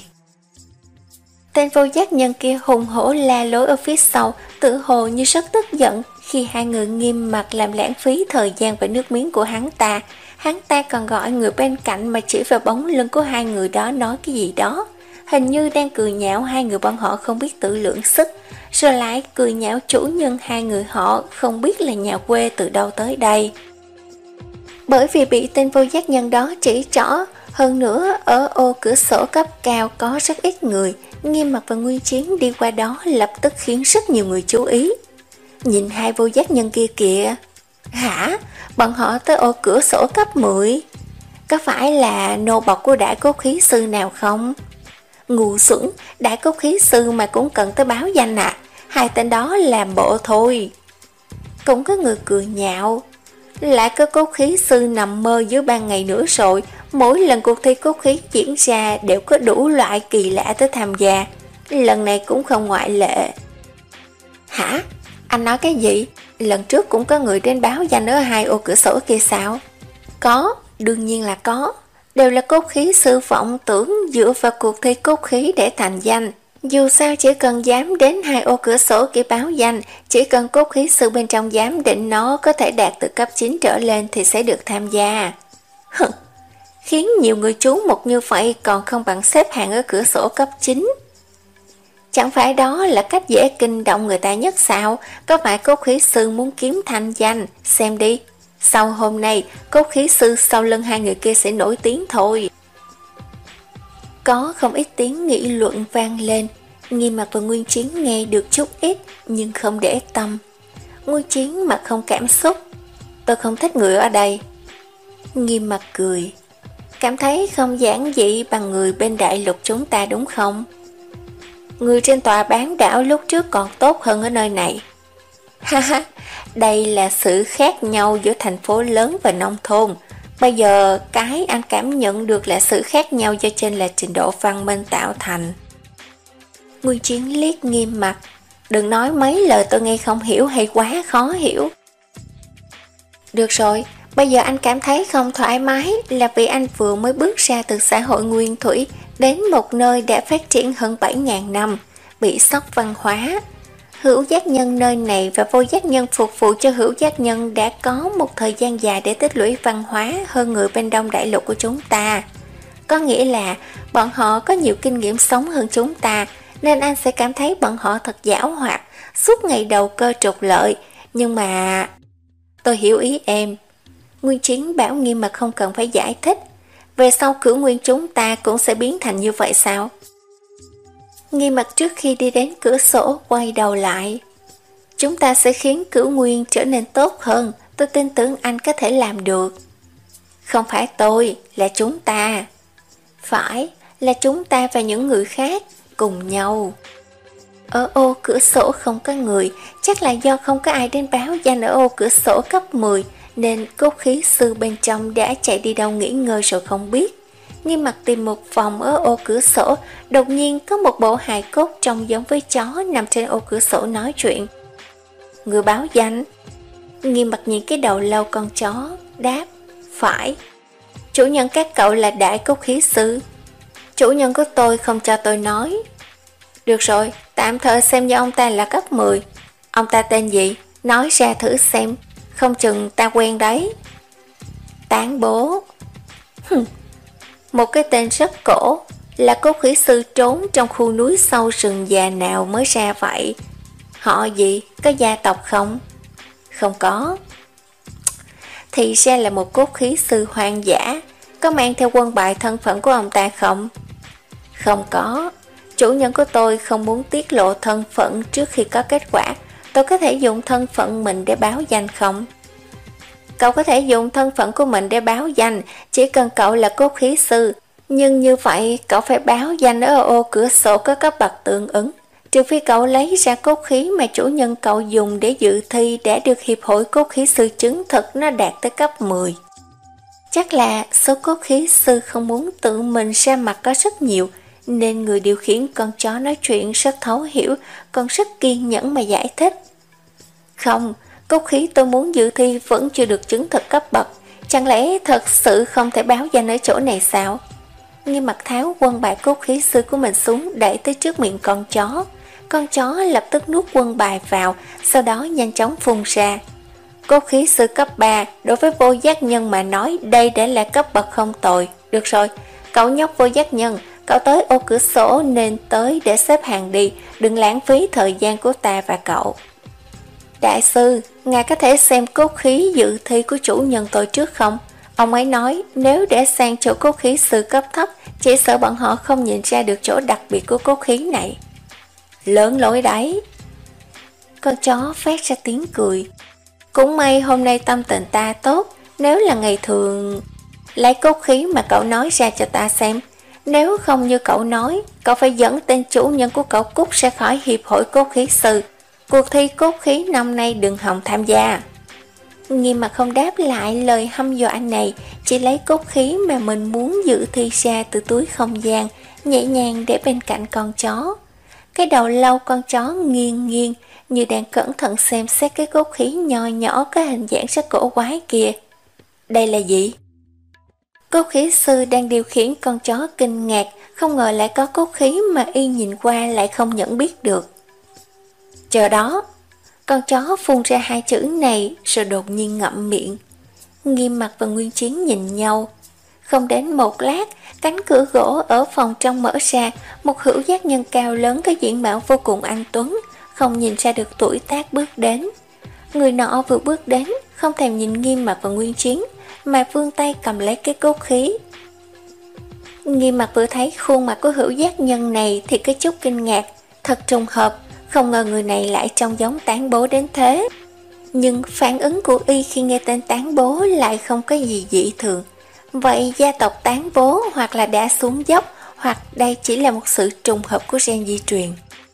Tên vô giác nhân kia hùng hổ la lối ở phía sau, tự hồ như rất tức giận khi hai người Nghiêm Mặc làm lãng phí thời gian và nước miếng của hắn ta. Hắn ta còn gọi người bên cạnh mà chỉ vào bóng lưng của hai người đó nói cái gì đó, hình như đang cười nhạo hai người bọn họ không biết tự lượng sức, rồi lại cười nhạo chủ nhân hai người họ không biết là nhà quê từ đâu tới đây. Bởi vì bị tên vô giác nhân đó chỉ trỏ, Hơn nữa, ở ô cửa sổ cấp cao có rất ít người, Nghiêm Mặc và Nguyên Chiến đi qua đó lập tức khiến rất nhiều người chú ý. Nhìn hai vô giác nhân kia kìa. Hả? Bọn họ tới ô cửa sổ cấp mười? Có phải là nô bộc của đại cốt khí sư nào không? Ngu xuẩn, đại cốt khí sư mà cũng cần tới báo danh à? Hai tên đó làm bộ thôi. Cũng có người cười nhạo. Lại có cốt khí sư nằm mơ dưới ban ngày nữa rồi. Mỗi lần cuộc thi cốt khí diễn ra đều có đủ loại kỳ lạ tới tham gia. Lần này cũng không ngoại lệ. Hả? Anh nói cái gì? Lần trước cũng có người đến báo danh ở hai ô cửa sổ kia sao? Có, đương nhiên là có. Đều là cốt khí sư vọng tưởng dựa vào cuộc thi cốt khí để thành danh. Dù sao chỉ cần dám đến hai ô cửa sổ kia báo danh, chỉ cần cốt khí sư bên trong giám định nó có thể đạt từ cấp chín trở lên thì sẽ được tham gia. Hừ, khiến nhiều người chú mục như vậy còn không bằng xếp hạng ở cửa sổ cấp chín. Chẳng phải đó là cách dễ kinh động người ta nhất sao? Có phải cốt khí sư muốn kiếm thanh danh? Xem đi, sau hôm nay, cốt khí sư sau lưng hai người kia sẽ nổi tiếng thôi. Có không ít tiếng nghị luận vang lên. Nghiêm Mặc và Nguyên Chiến nghe được chút ít nhưng không để tâm. Nguyên Chiến mặt không cảm xúc. Tôi không thích người ở đây. Nghiêm Mặc cười. Cảm thấy không giản dị bằng người bên đại lục chúng ta đúng không? Người trên tòa bán đảo lúc trước còn tốt hơn ở nơi này. Ha ha, đây là sự khác nhau giữa thành phố lớn và nông thôn. Bây giờ cái anh cảm nhận được là sự khác nhau do trên là trình độ văn minh tạo thành. Nguyên Chiến liếc Nghiêm Mặc. Đừng nói mấy lời tôi nghe không hiểu hay quá khó hiểu. Được rồi, bây giờ anh cảm thấy không thoải mái là vì anh vừa mới bước ra từ xã hội nguyên thủy đến một nơi đã phát triển hơn bảy nghìn năm, bị sốc văn hóa. Hữu giác nhân nơi này và vô giác nhân phục vụ cho hữu giác nhân đã có một thời gian dài để tích lũy văn hóa hơn người bên Đông Đại Lục của chúng ta. Có nghĩa là bọn họ có nhiều kinh nghiệm sống hơn chúng ta, nên anh sẽ cảm thấy bọn họ thật giảo hoạt, suốt ngày đầu cơ trục lợi. Nhưng mà... Tôi hiểu ý em. Nguyên Chiến bảo Nghiêm mà không cần phải giải thích. Về sau Cửu Nguyên chúng ta cũng sẽ biến thành như vậy sao? Nghiêm Mặc trước khi đi đến cửa sổ quay đầu lại. Chúng ta sẽ khiến Cửu Nguyên trở nên tốt hơn. Tôi tin tưởng anh có thể làm được. Không phải tôi, là chúng ta. Phải, là chúng ta và những người khác cùng nhau. Ở ô cửa sổ không có người, chắc là do không có ai đến báo danh ở ô cửa sổ cấp mười, nên cốt khí sư bên trong đã chạy đi đâu nghỉ ngơi rồi không biết. Nghiêm Mặc tìm một vòng ở ô cửa sổ, đột nhiên có một bộ hài cốt trông giống với chó nằm trên ô cửa sổ nói chuyện. Người báo danh. Nghiêm Mặc nhìn cái đầu lâu con chó, đáp, phải. Chủ nhân các cậu là đại cốt khí sư. Chủ nhân của tôi không cho tôi nói. Được rồi, tạm thời xem như ông ta là cấp mười. Ông ta tên gì? Nói ra thử xem, không chừng ta quen đấy. Tán bố. Hừm, một cái tên rất cổ, là cốt khí sư trốn trong khu núi sâu rừng già nào mới ra vậy? Họ gì? Có gia tộc không? Không có. Thì ra là một cốt khí sư hoang dã. Có mang theo quân bài thân phận của ông ta không? Không có. Chủ nhân của tôi không muốn tiết lộ thân phận trước khi có kết quả. Tôi có thể dùng thân phận mình để báo danh không? Cậu có thể dùng thân phận của mình để báo danh, chỉ cần cậu là cốt khí sư. Nhưng như vậy, cậu phải báo danh ở ô cửa sổ có cấp bậc tương ứng. Trừ phi cậu lấy ra cốt khí mà chủ nhân cậu dùng để dự thi đã được Hiệp hội Cốt khí sư chứng thực nó đạt tới cấp mười. Chắc là số cốt khí sư không muốn tự mình ra mặt có rất nhiều, nên người điều khiển con chó nói chuyện rất thấu hiểu, còn rất kiên nhẫn mà giải thích. Không, cốt khí tôi muốn dự thi vẫn chưa được chứng thực cấp bậc, chẳng lẽ thật sự không thể báo danh ở chỗ này sao? Nghiêm Mặc tháo quân bài cốt khí sư của mình xuống đẩy tới trước miệng con chó. Con chó lập tức nuốt quân bài vào, sau đó nhanh chóng phun ra. Cốt khí sư cấp ba, đối với vô giác nhân mà nói đây đã là cấp bậc không tồi. Được rồi, cậu nhóc vô giác nhân, cậu tới ô cửa sổ nên tới để xếp hàng đi, đừng lãng phí thời gian của ta và cậu. Đại sư, ngài có thể xem cốt khí dự thi của chủ nhân tôi trước không? Ông ấy nói nếu để sang chỗ cốt khí sư cấp thấp, chỉ sợ bọn họ không nhìn ra được chỗ đặc biệt của cốt khí này. Lớn lối đấy. Con chó phát ra tiếng cười. Cũng may hôm nay tâm tình ta tốt, nếu là ngày thường... Lấy cốt khí mà cậu nói ra cho ta xem. Nếu không như cậu nói, cậu phải dẫn tên chủ nhân của cậu cút ra khỏi hiệp hội cốt khí sư. Cuộc thi cốt khí năm nay đừng hòng tham gia. Nghiêm Mặt không đáp lại lời hăm dọa này, chỉ lấy cốt khí mà mình muốn giữ thi ra từ túi không gian, nhẹ nhàng để bên cạnh con chó. Cái đầu lâu con chó nghiêng nghiêng, như đang cẩn thận xem xét cái cốt khí nho nhỏ có hình dạng rất cổ quái kia. Đây là gì? Cốt khí sư đang điều khiển con chó kinh ngạc, không ngờ lại có cốt khí mà y nhìn qua lại không nhận biết được. Chờ đó. Con chó phun ra hai chữ này rồi đột nhiên ngậm miệng. Nghiêm Mặt và Nguyên Chiến nhìn nhau. Không đến một lát, cánh cửa gỗ ở phòng trong mở ra, một hữu giác nhân cao lớn có diện mạo vô cùng anh tuấn, không nhìn ra được tuổi tác bước đến. Người nọ vừa bước đến, không thèm nhìn Nghiêm Mặt và Nguyên Chiến, mà vươn tay cầm lấy cái cốt khí. Nghiêm Mặt vừa thấy khuôn mặt của hữu giác nhân này thì có chút kinh ngạc, thật trùng hợp, không ngờ người này lại trông giống Tán Bố đến thế. Nhưng phản ứng của y khi nghe tên Tán Bố lại không có gì dị thường. Vậy gia tộc Tán Bố hoặc là đã xuống dốc, hoặc đây chỉ là một sự trùng hợp của gen di truyền.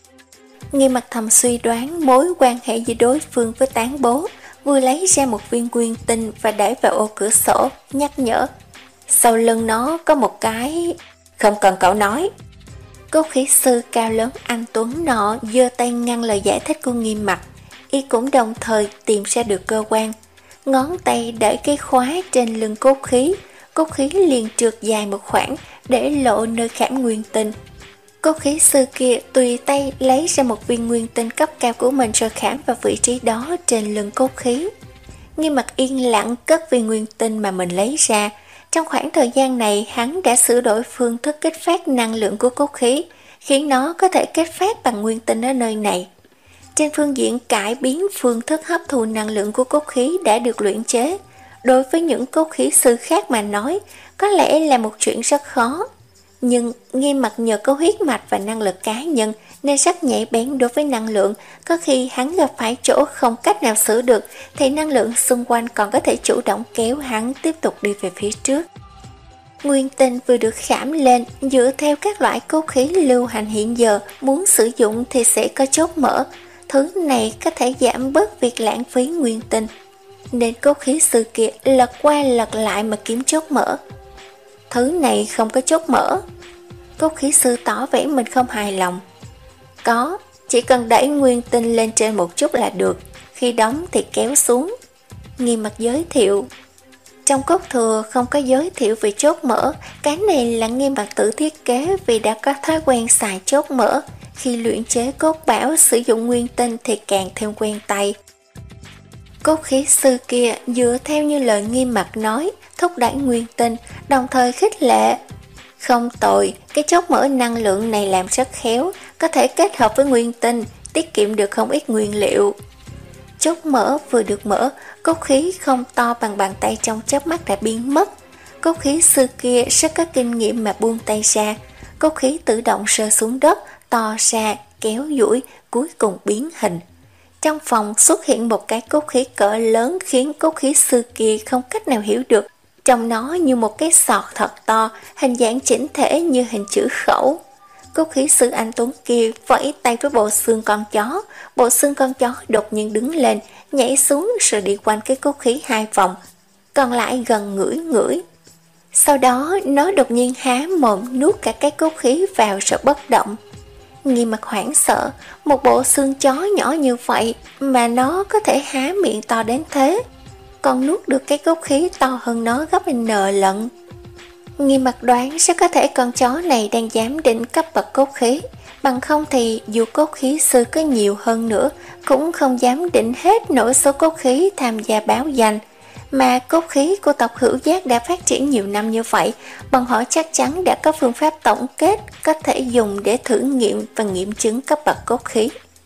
Nghiêm Mặt thầm suy đoán mối quan hệ giữa đối phương với Tán Bố, vừa lấy ra một viên nguyên tinh và đẩy vào ô cửa sổ, nhắc nhở. Sau lưng nó có một cái... Không cần cậu nói. Cốt khí sư cao lớn anh tuấn nọ giơ tay ngăn lời giải thích của Nghiêm Mặt. Y cũng đồng thời tìm ra được cơ quan. Ngón tay đẩy cái khóa trên lưng cốt khí, cốt khí liền trượt dài một khoảng để lộ nơi khảm nguyên tinh. Cốt khí sư kia tùy tay lấy ra một viên nguyên tinh cấp cao của mình rồi khảm vào vị trí đó trên lưng cốt khí. Nghiêm Mặt yên lặng cất viên nguyên tinh mà mình lấy ra. Trong khoảng thời gian này, hắn đã sửa đổi phương thức kích phát năng lượng của cốt khí, khiến nó có thể kích phát bằng nguyên tinh ở nơi này. Trên phương diện cải biến phương thức hấp thụ năng lượng của cốt khí đã được luyện chế, đối với những cốt khí sư khác mà nói, có lẽ là một chuyện rất khó. Nhưng Nghiêm Mặt nhờ có huyết mạch và năng lực cá nhân nên rất nhạy bén đối với năng lượng, có khi hắn gặp phải chỗ không cách nào sửa được thì năng lượng xung quanh còn có thể chủ động kéo hắn tiếp tục đi về phía trước. Nguyên tinh vừa được khảm lên, dựa theo các loại cốt khí lưu hành hiện giờ, muốn sử dụng thì sẽ có chốt mở. Thứ này có thể giảm bớt việc lãng phí nguyên tinh. Nên cốt khí sư kia lật qua lật lại mà kiếm chốt mở. Thứ này không có chốt mở. Cốt khí sư tỏ vẻ mình không hài lòng. Có, chỉ cần đẩy nguyên tinh lên trên một chút là được, khi đóng thì kéo xuống. Nghiêm Mặt giới thiệu. Trong cốt thừa không có giới thiệu về chốt mở, cái này là Nghiêm Mặt tự thiết kế vì đã có thói quen xài chốt mở. Khi luyện chế cốt bảo sử dụng nguyên tinh thì càng thêm quen tay. Cốt khí sư kia dựa theo như lời Nghiêm Mặt nói, thúc đẩy nguyên tinh, đồng thời khích lệ. Không tồi, cái chốt mở năng lượng này làm rất khéo, có thể kết hợp với nguyên tinh, tiết kiệm được không ít nguyên liệu. Chốt mở vừa được mở, cốt khí không to bằng bàn tay trong chớp mắt đã biến mất. Cốt khí sư kia rất có kinh nghiệm mà buông tay ra, cốt khí tự động rơi xuống đất, to ra, kéo duỗi, cuối cùng biến hình. Trong phòng xuất hiện một cái cốt khí cỡ lớn khiến cốt khí sư kia không cách nào hiểu được. Trong nó như một cái sọt thật to, hình dạng chỉnh thể như hình chữ khẩu. Cốt khí sư anh tuấn kia vẫy tay với bộ xương con chó. Bộ xương con chó đột nhiên đứng lên, nhảy xuống rồi đi quanh cái cốt khí hai vòng, còn lại gần ngửi ngửi. Sau đó nó đột nhiên há mồm nuốt cả cái cốt khí vào rồi bất động. Nghiêm Mặt hoảng sợ, một bộ xương chó nhỏ như vậy mà nó có thể há miệng to đến thế, còn nuốt được cái cốt khí to hơn nó gấp n lận. Nghiêm Mặt đoán rất có thể con chó này đang giám định cấp bậc cốt khí, bằng không thì dù cốt khí sư có nhiều hơn nữa cũng không dám định hết nổi số cốt khí tham gia báo danh. Mà cốt khí của tộc Hữu Giác đã phát triển nhiều năm như vậy, bọn họ chắc chắn đã có phương pháp tổng kết có thể dùng để thử nghiệm và nghiệm chứng cấp bậc cốt khí.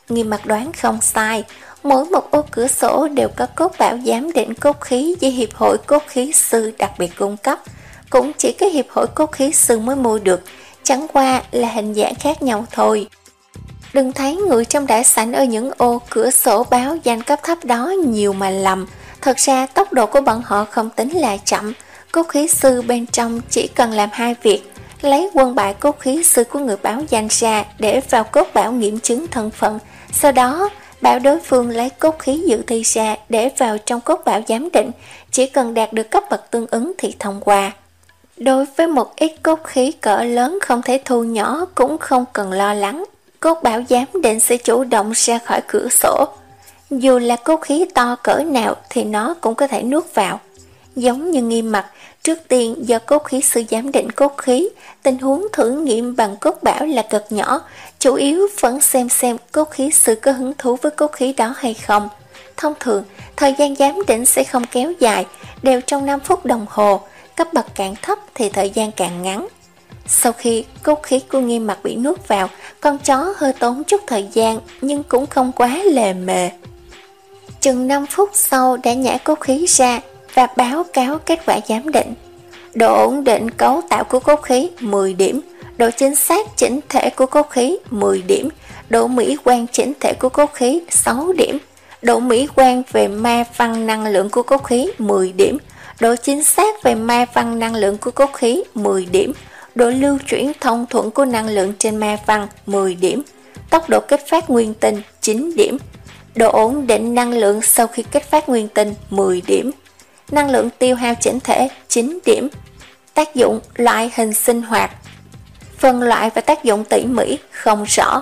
Nghiêm Mặt đoán không sai, mỗi một ô cửa sổ đều có cốt bảo giám định cốt khí do Hiệp hội Cốt khí sư đặc biệt cung cấp. Cũng chỉ cái Hiệp hội Cốt khí sư mới mua được, chẳng qua là hình dạng khác nhau thôi. Đừng thấy người trong đại sảnh ở những ô cửa sổ báo danh cấp thấp đó nhiều mà lầm. Thật ra tốc độ của bọn họ không tính là chậm. Cốt khí sư bên trong chỉ cần làm hai việc: lấy quân bài cốt khí sư của người báo danh ra để vào cốt bảo nghiệm chứng thân phận, sau đó bảo đối phương lấy cốt khí dự thi ra để vào trong cốt bảo giám định. Chỉ cần đạt được cấp bậc tương ứng thì thông qua. Đối với một ít cốt khí cỡ lớn không thể thu nhỏ cũng không cần lo lắng, cốt bảo giám định sẽ chủ động ra khỏi cửa sổ. Dù là cốt khí to cỡ nào thì nó cũng có thể nuốt vào. Giống như Nghiêm Mặt, trước tiên do cốt khí sư giám định cốt khí, tình huống thử nghiệm bằng cốt bảo là cực nhỏ, chủ yếu vẫn xem xem cốt khí sư có hứng thú với cốt khí đó hay không. Thông thường, thời gian giám định sẽ không kéo dài, đều trong năm phút đồng hồ, cấp bậc càng thấp thì thời gian càng ngắn. Sau khi cốt khí của Nghiêm Mặt bị nuốt vào, con chó hơi tốn chút thời gian nhưng cũng không quá lề mề. Chừng năm phút sau đã nhả cốt khí ra và báo cáo kết quả giám định. Độ ổn định cấu tạo của cốt khí mười điểm, độ chính xác chỉnh thể của cốt khí mười điểm, độ mỹ quan chỉnh thể của cốt khí sáu điểm, độ mỹ quan về ma văn năng lượng của cốt khí mười điểm, độ chính xác về ma văn năng lượng của cốt khí mười điểm, độ lưu chuyển thông thuận của năng lượng trên ma văn mười điểm, tốc độ kích phát nguyên tinh chín điểm, độ ổn định năng lượng sau khi kích phát nguyên tinh mười điểm, năng lượng tiêu hao chỉnh thể chín điểm, tác dụng loại hình sinh hoạt, phân loại và tác dụng tỉ mỉ không rõ.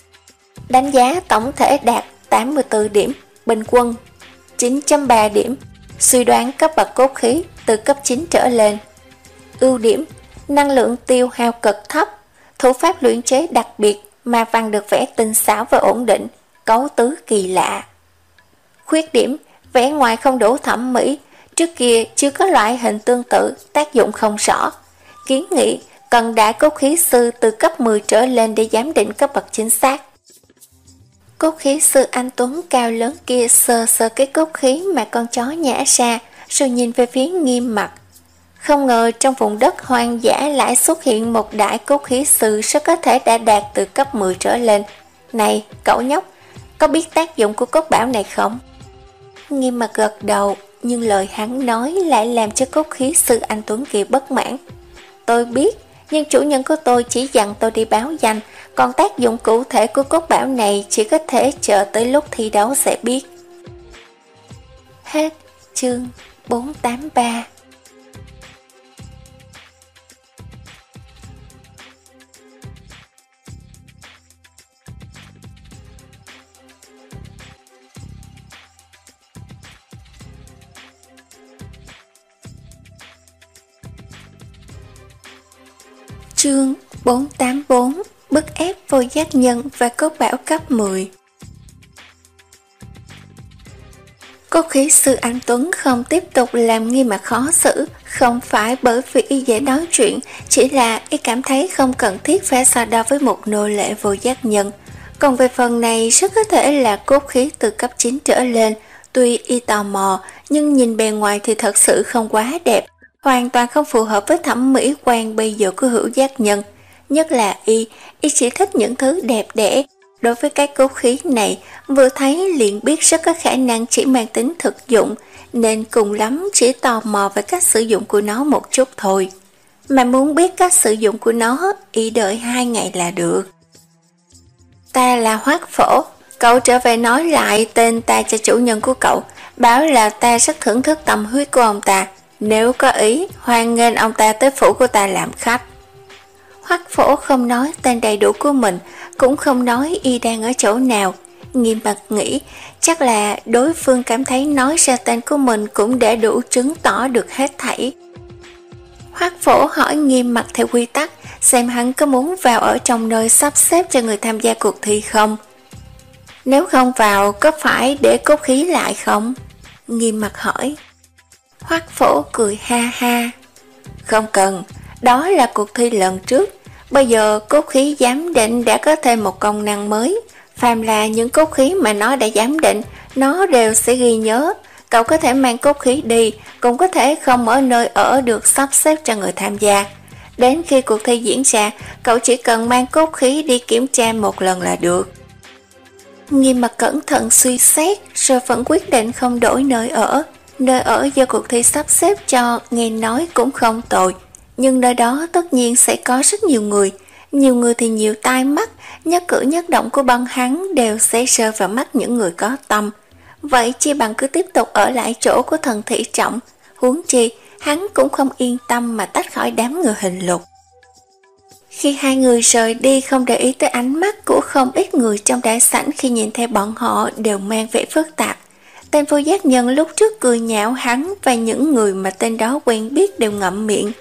Đánh giá tổng thể đạt tám mươi tư điểm, bình quân chín chấm ba điểm, suy đoán cấp bậc cốt khí từ cấp chín trở lên. Ưu điểm: năng lượng tiêu hao cực thấp, thủ pháp luyện chế đặc biệt, ma văn được vẽ tinh xảo và ổn định, cấu tứ kỳ lạ. Khuyết điểm: vẽ ngoài không đủ thẩm mỹ, trước kia chưa có loại hình tương tự, tác dụng không rõ. Kiến nghị cần đại cốt khí sư từ cấp mười trở lên để giám định cấp bậc chính xác. Cốt khí sư anh Tuấn cao lớn kia sờ sờ cái cốt khí mà con chó nhả ra, rồi nhìn về phía Nghiêm Mặt. Không ngờ trong vùng đất hoang dã lại xuất hiện một đại cốt khí sư rất có thể đã đạt từ cấp mười trở lên. Này, cậu nhóc, có biết tác dụng của cốt bảo này không? Nghiêm Mặt gật đầu, nhưng lời hắn nói lại làm cho cốt khí sư anh Tuấn kia bất mãn. Tôi biết, nhưng chủ nhân của tôi chỉ dặn tôi đi báo danh, còn tác dụng cụ thể của cốt bảo này chỉ có thể chờ tới lúc thi đấu sẽ biết. Hết chương bốn tám ba. Chương bốn tám bốn. Bức ép vô giác nhân và cốt bảo cấp mười. Cốt khí sư anh Tuấn không tiếp tục làm Nghiêm Mặt khó xử, không phải bởi vì y dễ nói chuyện, chỉ là y cảm thấy không cần thiết phải so đo với một nô lệ vô giác nhân. Còn về phần này rất có thể là cốt khí từ cấp chín trở lên, tuy y tò mò nhưng nhìn bề ngoài thì thật sự không quá đẹp, hoàn toàn không phù hợp với thẩm mỹ quan bây giờ của hữu giác nhân. Nhất là y, y chỉ thích những thứ đẹp đẽ. Đối với cái cốt khí này, vừa thấy liền biết rất có khả năng chỉ mang tính thực dụng, nên cùng lắm chỉ tò mò về cách sử dụng của nó một chút thôi. Mà muốn biết cách sử dụng của nó, y đợi hai ngày là được. Ta là Hoắc Phổ, cậu trở về nói lại tên ta cho chủ nhân của cậu, bảo là ta rất thưởng thức tâm huyết của ông ta. Nếu có ý, hoan nghênh ông ta tới phủ của ta làm khách. Hoắc Phổ không nói tên đầy đủ của mình, cũng không nói y đang ở chỗ nào. Nghiêm Mặt nghĩ, chắc là đối phương cảm thấy nói ra tên của mình cũng để đủ chứng tỏ được hết thảy. Hoắc Phổ hỏi Nghiêm Mặt theo quy tắc, xem hắn có muốn vào ở trong nơi sắp xếp cho người tham gia cuộc thi không. Nếu không vào, có phải để cốt khí lại không? Nghiêm Mặt hỏi. Hoắc Phổ cười ha ha. Không cần, đó là cuộc thi lần trước. Bây giờ cốt khí giám định đã có thêm một công năng mới, Phàm là những cốt khí mà nó đã giám định, nó đều sẽ ghi nhớ. Cậu có thể mang cốt khí đi, cũng có thể không ở nơi ở được sắp xếp cho người tham gia. Đến khi cuộc thi diễn ra, cậu chỉ cần mang cốt khí đi kiểm tra một lần là được. Nghiêm Mặt cẩn thận suy xét, rồi vẫn quyết định không đổi nơi ở. Nơi ở do cuộc thi sắp xếp cho, nghe nói cũng không tồi. Nhưng nơi đó tất nhiên sẽ có rất nhiều người. Nhiều người thì nhiều tai mắt, nhất cử nhất động của bọn hắn đều sẽ rơi vào mắt những người có tâm. Vậy chi bằng cứ tiếp tục ở lại chỗ của thần thị trọng. Huống chi, hắn cũng không yên tâm mà tách khỏi đám người Hình Lục. Khi hai người rời đi, không để ý tới ánh mắt của không ít người trong đại sảnh khi nhìn thấy bọn họ đều mang vẻ phức tạp. Tên vô giác nhân lúc trước cười nhạo hắn và những người mà tên đó quen biết đều ngậm miệng.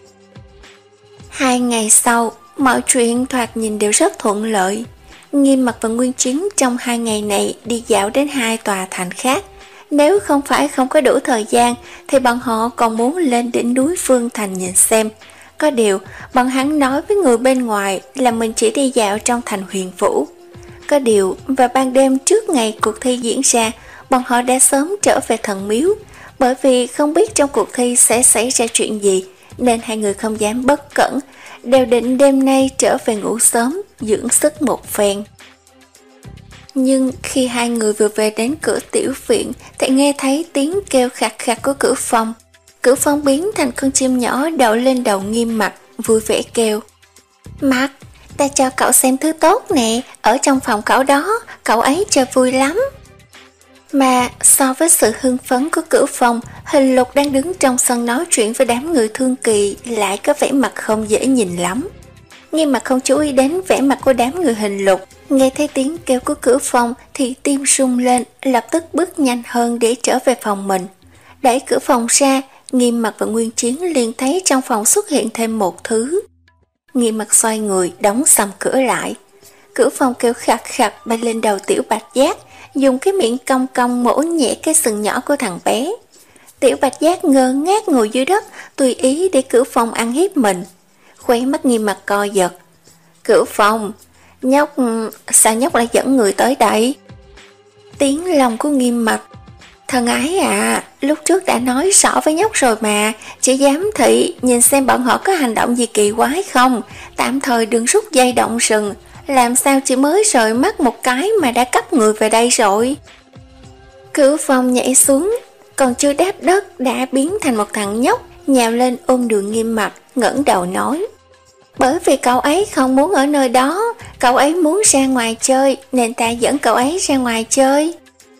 Hai ngày sau, mọi chuyện thoạt nhìn đều rất thuận lợi. Nghiêm Mặt và Nguyên Chiến trong hai ngày này đi dạo đến hai tòa thành khác. Nếu không phải không có đủ thời gian thì bọn họ còn muốn lên đỉnh núi Phương Thành nhìn xem. Có điều, bọn hắn nói với người bên ngoài là mình chỉ đi dạo trong thành Huyền Vũ. Có điều, vào ban đêm trước ngày cuộc thi diễn ra, bọn họ đã sớm trở về thần miếu. Bởi vì không biết trong cuộc thi sẽ xảy ra chuyện gì, nên hai người không dám bất cẩn, đều định đêm nay trở về ngủ sớm, dưỡng sức một phen. Nhưng khi hai người vừa về đến cửa tiểu viện thì nghe thấy tiếng kêu khạc khạc của Cửu Phong. Cửu Phong biến thành con chim nhỏ đậu lên đầu Nghiêm Mặt, vui vẻ kêu: Mặt, ta cho cậu xem thứ tốt nè, ở trong phòng cậu đó, cậu ấy chơi vui lắm. Mà so với sự hưng phấn của Cửu Phong, Hình Lục đang đứng trong sân nói chuyện với đám người Thương Kỳ lại có vẻ mặt không dễ nhìn lắm. Nghiêm Mặt không chú ý đến vẻ mặt của đám người Hình Lục, nghe thấy tiếng kêu của Cửu Phong thì tim rung lên, lập tức bước nhanh hơn để trở về phòng mình. Đẩy cửa phòng ra, Nghiêm Mặt và Nguyên Chiến liền thấy trong phòng xuất hiện thêm một thứ. Nghiêm Mặt xoay người đóng sầm cửa lại. Cửu Phong kêu khạc khạc bay lên đầu Tiểu Bạch Giác, dùng cái miệng cong cong mổ nhẹ cái sừng nhỏ của thằng bé. Tiểu Bạch Giác ngơ ngác ngồi dưới đất, tùy ý để Cửu Phong ăn hiếp mình. Khóe mắt Nghiêm Mặt co giật. Cửu Phong, nhóc, sao nhóc lại dẫn người tới đây? Tiếng lòng của Nghiêm Mặt. Thân ái à, lúc trước đã nói rõ với nhóc rồi mà, chỉ giám thị, nhìn xem bọn họ có hành động gì kỳ quái không, tạm thời đừng rút dây động rừng, làm sao chỉ mới rời mắt một cái mà đã cắp người về đây rồi. Cửu Phong nhảy xuống, còn chưa đáp đất đã biến thành một thằng nhóc, nhào lên ôm Đường Nghiêm Mặt, ngẩng đầu nói: Bởi vì cậu ấy không muốn ở nơi đó, cậu ấy muốn ra ngoài chơi, nên ta dẫn cậu ấy ra ngoài chơi.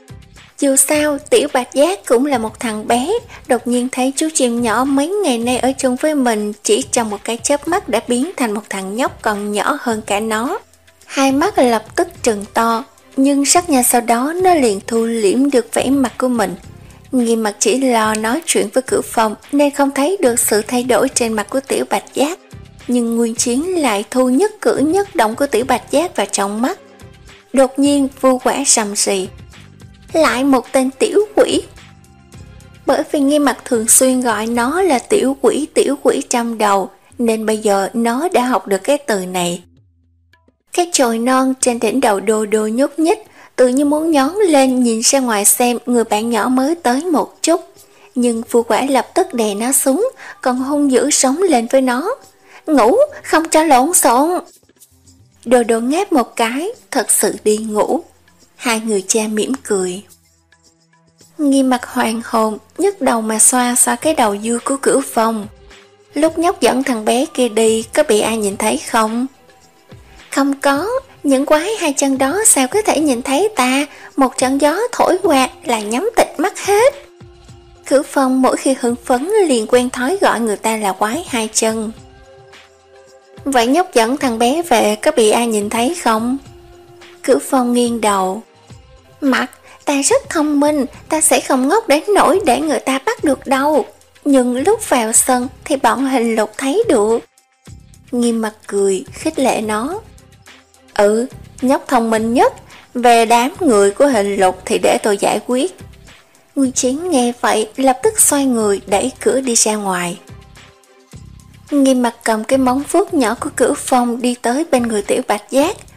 Dù sao, Tiểu Bạch Giác cũng là một thằng bé, đột nhiên thấy chú chim nhỏ mấy ngày nay ở chung với mình chỉ trong một cái chớp mắt đã biến thành một thằng nhóc còn nhỏ hơn cả nó. Hai mắt lập tức trừng to, nhưng rất nhanh sau đó nó liền thu liễm được vẻ mặt của mình. Nghiêm Mặt chỉ lo nói chuyện với Cửu Phong nên không thấy được sự thay đổi trên mặt của Tiểu Bạch Giác. Nhưng Nguyên Chiến lại thu nhất cử nhất động của Tiểu Bạch Giác vào trong mắt. Đột nhiên vu quả rầm rì: Lại một tên tiểu quỷ. Bởi vì Nghiêm Mặt thường xuyên gọi nó là tiểu quỷ tiểu quỷ trong đầu, nên bây giờ nó đã học được cái từ này. Cái chồi non trên đỉnh đầu Đô Đô nhúc nhích, tự như muốn nhón lên nhìn ra ngoài xem người bạn nhỏ mới tới một chút. Nhưng vu quả lập tức đè nó xuống, còn hung dữ sống lên với nó: Ngủ, không cho lộn xộn. Đô Đô ngáp một cái, thật sự đi ngủ. Hai người cha mỉm cười. Nghiêm Mặt hoàng hồn, nhức đầu mà xoa xoa cái đầu dưa của Cửu Phong. Lúc nhóc dẫn thằng bé kia đi, có bị ai nhìn thấy không? Không có, những quái hai chân đó sao có thể nhìn thấy ta, một trận gió thổi qua là nhắm tịt mắt hết. Cửu Phong mỗi khi hưng phấn liền quen thói gọi người ta là quái hai chân. Vậy nhóc dẫn thằng bé về có bị ai nhìn thấy không? Cửu Phong nghiêng đầu. Mặt, ta rất thông minh, ta sẽ không ngốc đến nỗi để người ta bắt được đâu. Nhưng lúc vào sân thì bọn Hình Lục thấy được. Nghiêm Mặt cười, khích lệ nó. Ừ, nhóc thông minh nhất, về đám người của Hình Lục thì để tôi giải quyết. Nguyên Chiến nghe vậy lập tức xoay người đẩy cửa đi ra ngoài. Nghiêm Mặt cầm cái móng vuốt nhỏ của Cửu Phong đi tới bên người Tiểu Bạch Giác,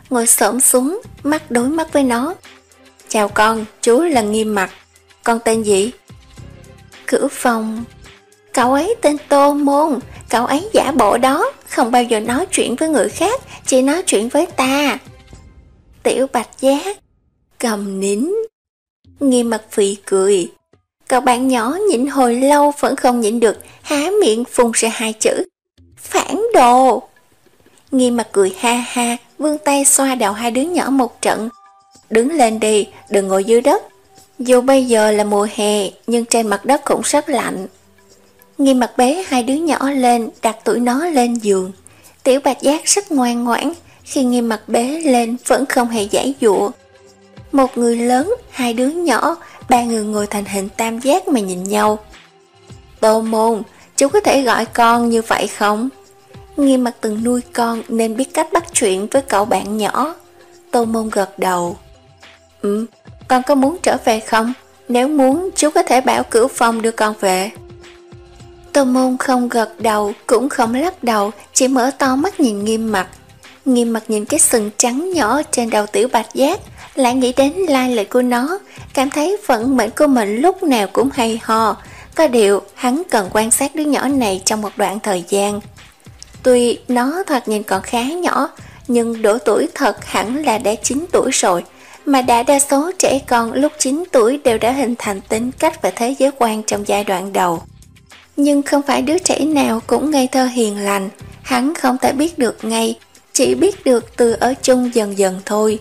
ngồi xổm xuống, mắt đối mắt với nó. Chào con, chú là Nghiêm Mặc. Con tên gì? Cửu Phong. Cậu ấy tên Tô Môn, cậu ấy giả bộ đó, không bao giờ nói chuyện với người khác, chỉ nói chuyện với ta. Tiểu Bạch Giác. Cầm nín. Nghiêm Mặc phì cười. Cậu bạn nhỏ nhịn hồi lâu vẫn không nhịn được, há miệng phun ra hai chữ. Phản đồ. Nghiêm Mặc cười ha ha, vươn tay xoa đầu hai đứa nhỏ một trận. Đứng lên đi, đừng ngồi dưới đất. Dù bây giờ là mùa hè, nhưng trên mặt đất cũng rất lạnh. Nghiêm Mặc bế hai đứa nhỏ lên, đặt tụi nó lên giường. Tiểu Bạch Giác rất ngoan ngoãn, khi Nghiêm Mặc bế lên vẫn không hề giãy giụa. Một người lớn, hai đứa nhỏ, ba người ngồi thành hình tam giác mà nhìn nhau. Tô Môn, chú có thể gọi con như vậy không? Nghiêm Mặc từng nuôi con nên biết cách bắt chuyện với cậu bạn nhỏ. Tô Môn gật đầu. Ừ, con có muốn trở về không? Nếu muốn, chú có thể bảo Cửu Phong đưa con về. Tô Môn không gật đầu, cũng không lắc đầu, chỉ mở to mắt nhìn Nghiêm Mặc. Nghiêm Mặc nhìn cái sừng trắng nhỏ trên đầu Tiểu Bạch Giác, lại nghĩ đến lai lịch của nó, cảm thấy vận mệnh của mình lúc nào cũng hay ho. Có điều, hắn cần quan sát đứa nhỏ này trong một đoạn thời gian. Tuy nó thoạt nhìn còn khá nhỏ, nhưng độ tuổi thật hẳn là đã chín tuổi rồi, mà đại đa số trẻ con lúc chín tuổi đều đã hình thành tính cách và thế giới quan trong giai đoạn đầu. Nhưng không phải đứa trẻ nào cũng ngây thơ hiền lành, hắn không thể biết được ngay, chỉ biết được từ ở chung dần dần thôi.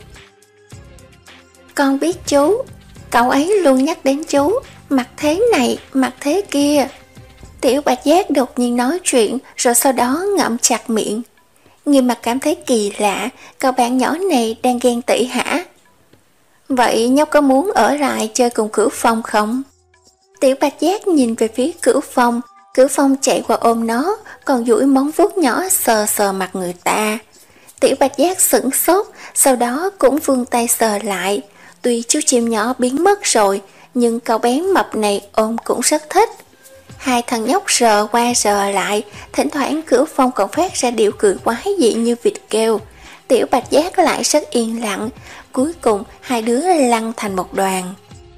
Con biết chú, cậu ấy luôn nhắc đến chú, mặt thế này, mặt thế kia. Tiểu Bạch Giác đột nhiên nói chuyện, rồi sau đó ngậm chặt miệng. Nghiêm Mặc cảm thấy kỳ lạ, cậu bạn nhỏ này đang ghen tị hả? Vậy nhóc có muốn ở lại chơi cùng Cửu Phong không? Tiểu Bạch Giác nhìn về phía Cửu Phong, Cửu Phong chạy qua ôm nó, còn duỗi móng vuốt nhỏ sờ sờ mặt người ta. Tiểu Bạch Giác sửng sốt, sau đó cũng vươn tay sờ lại. Tuy chú chim nhỏ biến mất rồi, nhưng cậu bé mập này ôm cũng rất thích. Hai thằng nhóc sờ qua sờ lại, thỉnh thoảng Cửu Phong còn phát ra điệu cười quái dị như vịt kêu. Tiểu Bạch Giác lại rất yên lặng, cuối cùng hai đứa lăn thành một đoàn.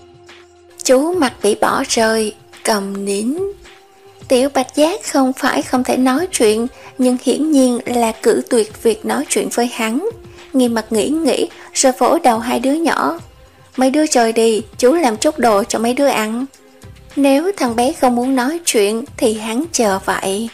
Chú mặt bị bỏ rơi, cầm nín. Tiểu Bạch Giác không phải không thể nói chuyện, nhưng hiển nhiên là cự tuyệt việc nói chuyện với hắn. Nghiêm Mặc nghĩ nghĩ, rồi vỗ đầu hai đứa nhỏ. Mấy đứa chơi đi, chú làm chút đồ cho mấy đứa ăn. Nếu thằng bé không muốn nói chuyện thì hắn chờ vậy.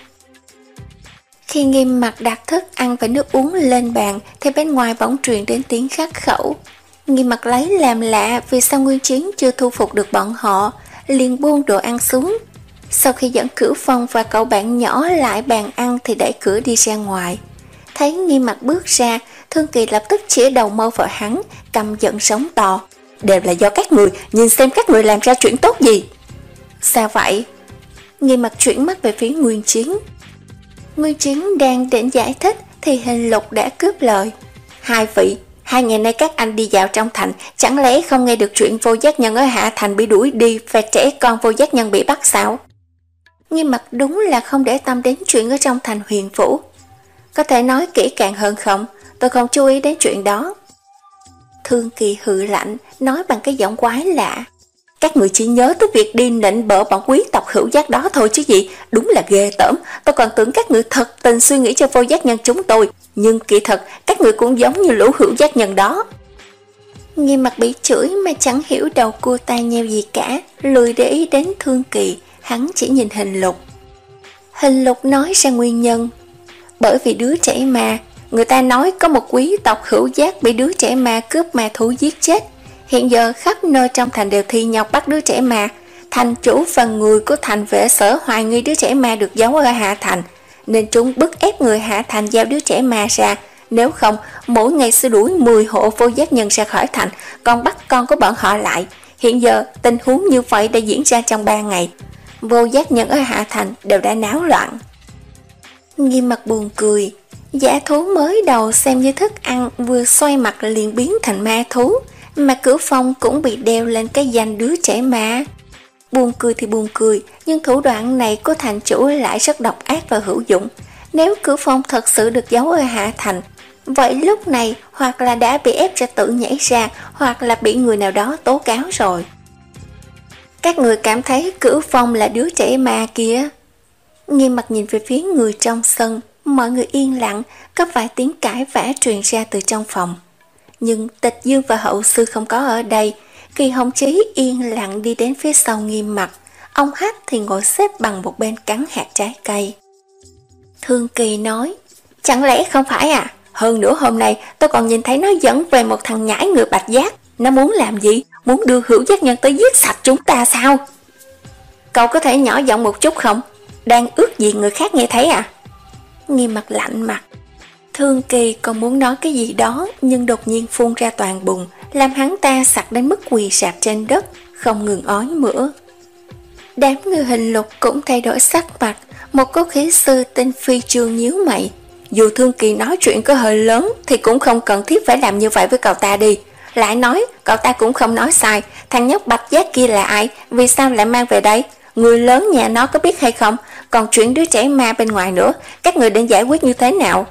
Khi Nghiêm Mặc đặt thức ăn và nước uống lên bàn thì bên ngoài bỗng truyền đến tiếng khắc khẩu. Nghiêm Mặc lấy làm lạ vì sao Nguyên Chiến chưa thu phục được bọn họ, liền buông đồ ăn xuống. Sau khi dẫn Cửu Phong và cậu bạn nhỏ lại bàn ăn thì đẩy cửa đi ra ngoài. Thấy Nghiêm Mặc bước ra, Thương Kỳ lập tức chĩa đầu mâu vào hắn, căm giận sống to. Đều là do các người, nhìn xem các người làm ra chuyện tốt gì. Sao vậy? Nghiêm Mặc chuyển mắt về phía Nguyên Chiến. Nguyên Chiến đang định giải thích thì Hình Lục đã cướp lời. Hai vị, hai ngày nay các anh đi dạo trong thành, chẳng lẽ không nghe được chuyện vô giác nhân ở Hạ Thành bị đuổi đi và trẻ con vô giác nhân bị bắt sao? Nghiêm Mặc đúng là không để tâm đến chuyện ở trong thành Huyền Phủ. Có thể nói kỹ càng hơn không? Tôi không chú ý đến chuyện đó. Thương Kỳ hừ lạnh, nói bằng cái giọng quái lạ. Các người chỉ nhớ tới việc đi nịnh bợ bọn quý tộc hữu giác đó thôi chứ gì, đúng là ghê tởm. Tôi còn tưởng các người thật tình suy nghĩ cho vô giác nhân chúng tôi, nhưng kỳ thật các người cũng giống như lũ hữu giác nhân đó. Nghiêm Mặc bị chửi mà chẳng hiểu đầu cua tai nheo gì cả, lười để ý đến Thương Kỳ, hắn chỉ nhìn Hình Lục. Hình Lục nói ra nguyên nhân. Bởi vì đứa trẻ ma, người ta nói có một quý tộc hữu giác bị đứa trẻ ma cướp ma thú giết chết. Hiện giờ khắp nơi trong thành đều thi nhau bắt đứa trẻ ma. Thành chủ và người của thành vệ sở hoài nghi đứa trẻ ma được giấu ở Hạ Thành, nên chúng bức ép người Hạ Thành giao đứa trẻ ma ra. Nếu không, mỗi ngày sẽ đuổi mười hộ vô giác nhân ra khỏi thành, còn bắt con của bọn họ lại. Hiện giờ tình huống như vậy đã diễn ra trong ba ngày. Vô giác nhân ở Hạ Thành đều đã náo loạn. Nghiêm Mặc buồn cười. Dã thú mới đầu xem như thức ăn, vừa xoay mặt liền biến thành ma thú, mà Cửu Phong cũng bị đeo lên cái danh đứa trẻ ma. Buồn cười thì buồn cười, nhưng thủ đoạn này của thành chủ lại rất độc ác và hữu dụng. Nếu Cửu Phong thật sự được giấu ở Hạ Thành, Vậy lúc này hoặc là đã bị ép cho tự nhảy ra, hoặc là bị người nào đó tố cáo rồi. Các người cảm thấy Cửu Phong là đứa trẻ ma kia? Nghiêm mặt nhìn về phía người trong sân, mọi người yên lặng, có vài tiếng cãi vã truyền ra từ trong phòng. Nhưng Tịch Dương và Hậu Sư không có ở đây. Kỳ Hồng Chí yên lặng đi đến phía sau Nghiêm mặt, ông Hách thì ngồi xếp bằng một bên cắn hạt trái cây. Thương Kỳ nói, chẳng lẽ không phải à? Hơn nữa hôm nay tôi còn nhìn thấy nó dẫn về một thằng nhãi người Bạch Giác. Nó muốn làm gì? Muốn đưa Hữu Giác Nhân tới giết sạch chúng ta sao? Cậu có thể nhỏ giọng một chút không? Đang ước gì người khác nghe thấy à? Nghiêm mặt lạnh mặt. Thương Kỳ còn muốn nói cái gì đó, nhưng đột nhiên phun ra toàn bùn, làm hắn ta sặc đến mức quỳ sạp trên đất, không ngừng ói mửa. Đám người Hình Lục cũng thay đổi sắc mặt. Một cố khí sư tên Phi Trương nhíu mày. Dù Thương Kỳ nói chuyện có hơi lớn thì cũng không cần thiết phải làm như vậy với cậu ta đi. Lại nói, cậu ta cũng không nói sai. Thằng nhóc Bạch Giác kia là ai? Vì sao lại mang về đây? Người lớn nhà nó có biết hay không? Còn chuyện đứa trẻ ma bên ngoài nữa, các người định giải quyết như thế nào?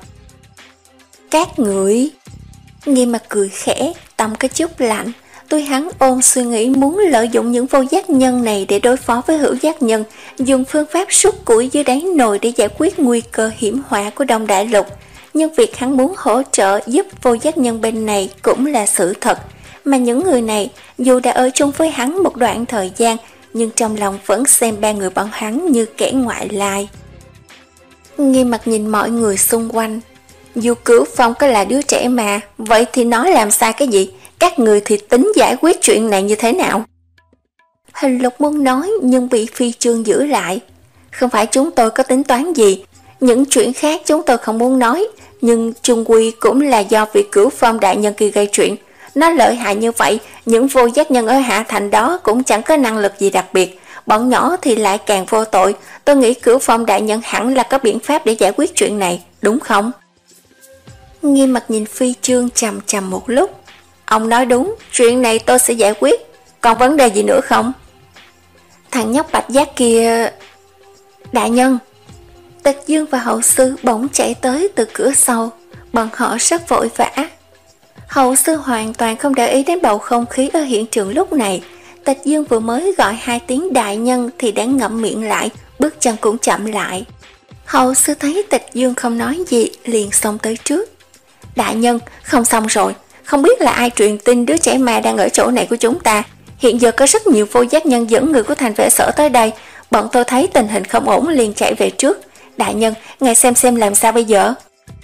Các người... Nghiêm mặt cười khẽ, tâm có chút lạnh. Tuy hắn ôm suy nghĩ muốn lợi dụng những vô giác nhân này để đối phó với hữu giác nhân, dùng phương pháp sút củi dưới đáy nồi để giải quyết nguy cơ hiểm họa của Đông Đại Lục, nhưng việc hắn muốn hỗ trợ giúp vô giác nhân bên này cũng là sự thật. Mà những người này dù đã ở chung với hắn một đoạn thời gian, nhưng trong lòng vẫn xem ba người bọn hắn như kẻ ngoại lai. Nghiêm mặt nhìn mọi người xung quanh. Dù Cửu Phong có là đứa trẻ mà, vậy thì nó làm sai cái gì? Các người thì tính giải quyết chuyện này như thế nào? Hình Lục muốn nói nhưng bị Phi Trương giữ lại. Không phải chúng tôi có tính toán gì, những chuyện khác chúng tôi không muốn nói, nhưng chung quy cũng là do việc Cửu Phong đại nhân kia gây chuyện. Nó lợi hại như vậy, những vô giác nhân ở Hạ Thành đó cũng chẳng có năng lực gì đặc biệt, bọn nhỏ thì lại càng vô tội. Tôi nghĩ Cửu Phong đại nhân hẳn là có biện pháp để giải quyết chuyện này, đúng không? Nghiêm mặt nhìn Phi Trương chằm chằm một lúc. Ông nói đúng, chuyện này tôi sẽ giải quyết. Còn vấn đề gì nữa không? Thằng nhóc Bạch Giác kia... Đại nhân. Tịch Dương và Hậu Sư bỗng chạy tới từ cửa sau. Bọn họ rất vội vã. Hậu Sư hoàn toàn không để ý đến bầu không khí ở hiện trường lúc này. Tịch Dương vừa mới gọi hai tiếng đại nhân thì đã ngậm miệng lại, bước chân cũng chậm lại. Hậu Sư thấy Tịch Dương không nói gì, liền xông tới trước. Đại nhân, không xong rồi. Không biết là ai truyền tin đứa trẻ ma đang ở chỗ này của chúng ta. Hiện giờ có rất nhiều vô giác nhân dẫn người của thành vệ sở tới đây. Bọn tôi thấy tình hình không ổn liền chạy về trước. Đại nhân, ngài xem xem làm sao bây giờ?